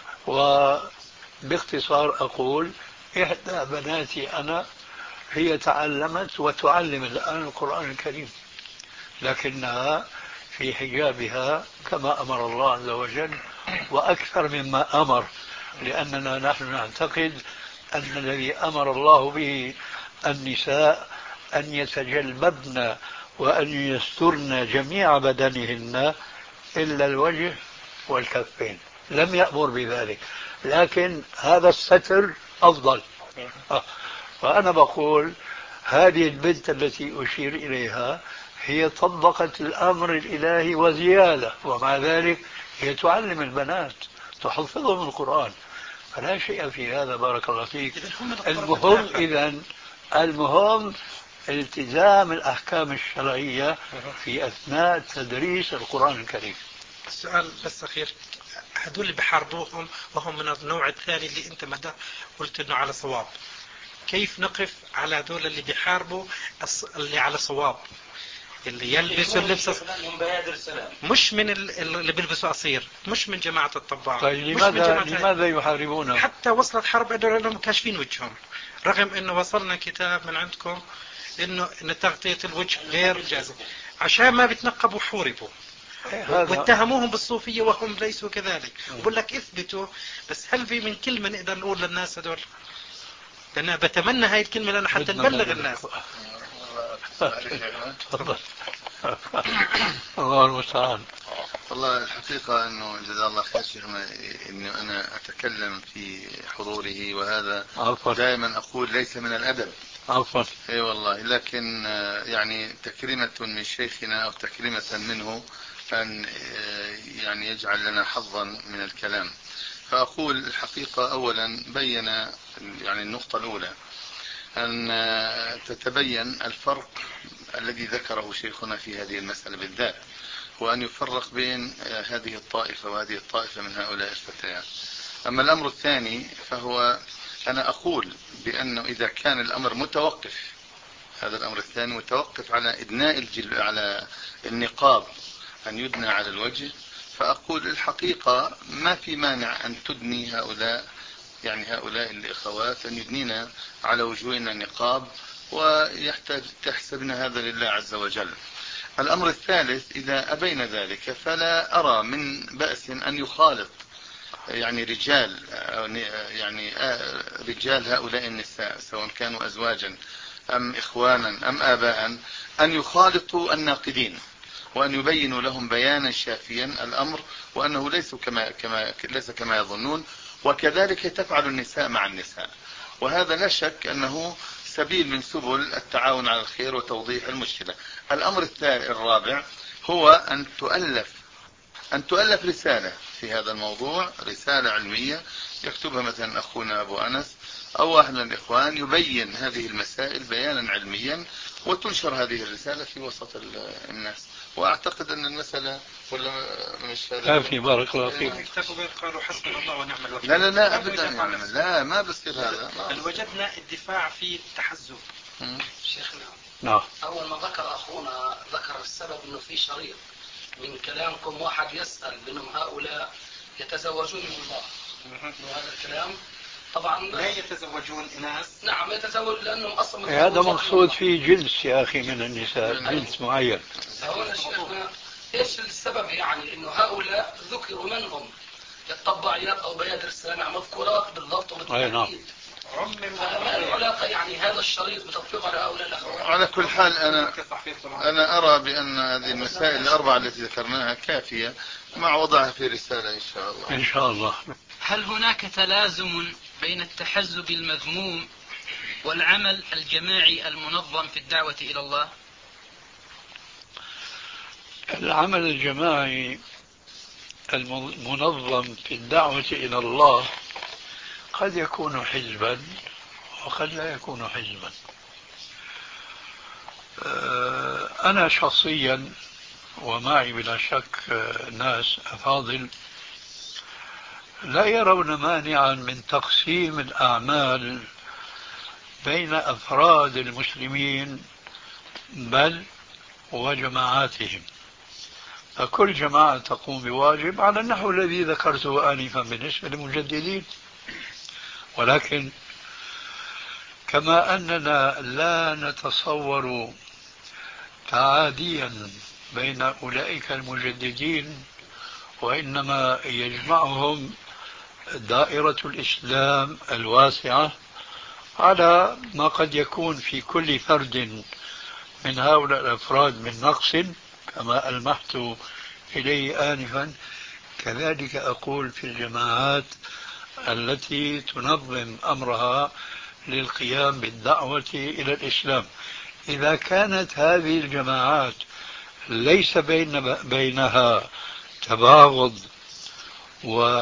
وباختصار أقول إحدى بناتي أنا هي تعلمت وتعلم الآن القرآن الكريم، لكنها في حجابها كما أمر الله عز وجل وأكثر مما أمر، لأننا نحن نعتقد أن الذي أمر الله به النساء أن يتجلببن وأن يسترن جميع بدنهن إلا الوجه والكفين، لم يأمر بذلك، لكن هذا الستر أفضل. فأنا بقول هذه البنت التي أشير إليها هي طبقت الأمر الإلهي وزيادة، ومع ذلك هي تعلم البنات تحفظهم القرآن، فلا شيء في هذا بارك الله فيك. المهم إذن المهم التزام الأحكام الشرعية في أثناء تدريس القرآن الكريم. السؤال بس أخير، هدول اللي بحاربوهم وهم من النوع الثاني اللي أنت مدى قلت إنه على صواب، كيف نقف على هذول اللي بيحاربوا اللي على صواب، اللي يلبسوا اللبس مش من اللي بيلبسوا قصير، مش من جماعة الطباعة؟ طيب لماذا لماذا يحاربونه؟ حتى وصلت حرب انه لانهم كاشفين وجههم، رغم انه وصلنا كتاب من عندكم انه ان تغطية الوجه غير جازم، عشان ما بتنقبوا حوربوا واتهموهم بالصوفية وهم ليسوا كذلك. وبقول لك اثبتوا، بس هل في من كلمة نقدر نقول للناس هذول؟ لأن بتمنى هاي الكلمة لأنه حتى نبلغ الناس. تفضل. الله المستعان. والله الحقيقة أنه جزاه الله خير شيخنا أنه أنا أتكلم في حضوره، وهذا عفوا. دائما أقول ليس من الأدب. عفوا. اي والله، لكن يعني تكريمة من شيخنا أو تكريمة منه أن يعني يجعل لنا حظا من الكلام. فأقول الحقيقة أولا بين يعني النقطة الأولى أن تتبين الفرق الذي ذكره شيخنا في هذه المسألة بالذات، وأن يفرق بين هذه الطائفة وهذه الطائفة من هؤلاء الفتيات. أما الأمر الثاني فهو أنا أقول بأنه إذا كان الأمر متوقف، هذا الأمر الثاني متوقف على إدناء الجل على النقاب أن يدنى على الوجه، فأقول الحقيقة ما في مانع أن تدني هؤلاء يعني هؤلاء الإخوات أن يدنينا على وجوهنا النقاب، ويحتاج تحسبن هذا لله عز وجل. الأمر الثالث إذا أبين ذلك فلا أرى من بأس أن يخالط يعني رجال يعني رجال هؤلاء النساء سواء كانوا أزواجا أم إخوانا أم آباء أن يخالطوا الناقدين وأن يبينوا لهم بيانا شافيا الأمر، وأنه ليس كما كما ليس كما يظنون. وكذلك تفعل النساء مع النساء، وهذا لا شك أنه سبيل من سبل التعاون على الخير وتوضيح المشكلة. الأمر الرابع هو أن تؤلف أن تؤلف رسالة في هذا الموضوع، رسالة علمية يكتبها مثلا أخونا أبو أنس أو واحد من الإخوان يبين هذه المسائل بيانا علميا، وتنشر هذه الرسالة في وسط الناس. وأعتقد أن المسألة ولا مش لا في بارك الله فيك. قالوا حسبنا الله ونعم الوكيل. لا لا لا أبدا يعني لا ما بصير هذا. بل وجدنا الدفاع في التحزب. شيخنا نعم. أول ما ذكر أخونا ذكر السبب إنه في شريط من كلامكم واحد يسأل بأنهم هؤلاء يتزوجون من الله، وهذا الكلام طبعا لا يتزوجون ناس. نعم يتزوج لأنهم أصلا هذا مقصود فيه جنس يا أخي من النساء، جنس معين. هنا شيخنا إيش السبب يعني إنه هؤلاء ذكروا منهم الطباعيات أو بيادر السلامة مذكورات بالضبط وبالتأكيد. ما العلاقة يعني هذا الشريط بتطبيق على هؤلاء الأخوات؟ على كل حال أنا أنا أرى بأن هذه المسائل الأربعة التي ذكرناها كافية مع وضعها في رسالة إن شاء الله. إن شاء الله. هل هناك تلازم بين التحزب المذموم والعمل الجماعي المنظم في الدعوة إلى الله؟ العمل الجماعي المنظم في الدعوة إلى الله قد يكون حزبا وقد لا يكون حزبا. أنا شخصيا ومعي بلا شك ناس أفاضل لا يرون مانعا من تقسيم الأعمال بين أفراد المسلمين بل وجماعاتهم، فكل جماعة تقوم بواجب على النحو الذي ذكرته آنفا بالنسبة للمجددين. ولكن كما أننا لا نتصور تعاديا بين أولئك المجددين، وإنما يجمعهم دائرة الإسلام الواسعة على ما قد يكون في كل فرد من هؤلاء الأفراد من نقص كما ألمحت إليه آنفا، كذلك أقول في الجماعات التي تنظم أمرها للقيام بالدعوة إلى الإسلام. إذا كانت هذه الجماعات ليس بين بينها تباغض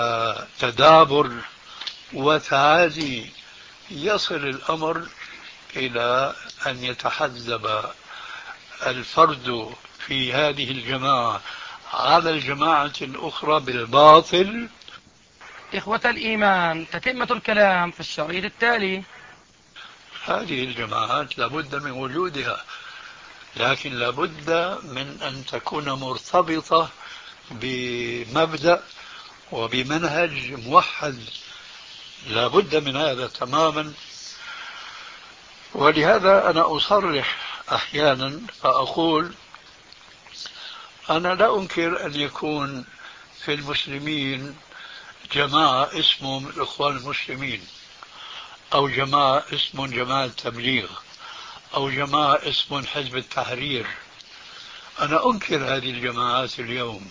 وتدابر وتعادي، يصل الأمر إلى أن يتحزب الفرد في هذه الجماعة على الجماعة الأخرى بالباطل. إخوة الإيمان، تتمة الكلام في الشريط التالي. هذه الجماعات لابد من وجودها، لكن لابد من أن تكون مرتبطة بمبدأ وبمنهج موحد، لابد من هذا تماما. ولهذا أنا أصرح أحيانا فأقول أنا لا أنكر أن يكون في المسلمين جماعة اسمهم الإخوان المسلمين، أو جماعة اسمهم جماعة تبليغ، أو جماعة اسمهم حزب التحرير. أنا أنكر هذه الجماعات اليوم،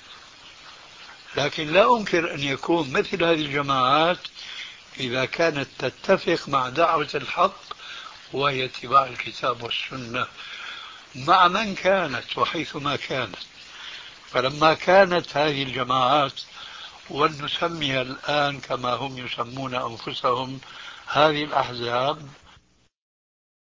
لكن لا أنكر أن يكون مثل هذه الجماعات إذا كانت تتفق مع دعوة الحق وهي اتباع الكتاب والسنة مع من كانت وحيثما كانت. فلما كانت هذه الجماعات، ولنسميها الآن كما هم يسمون أنفسهم، هذه الأحزاب،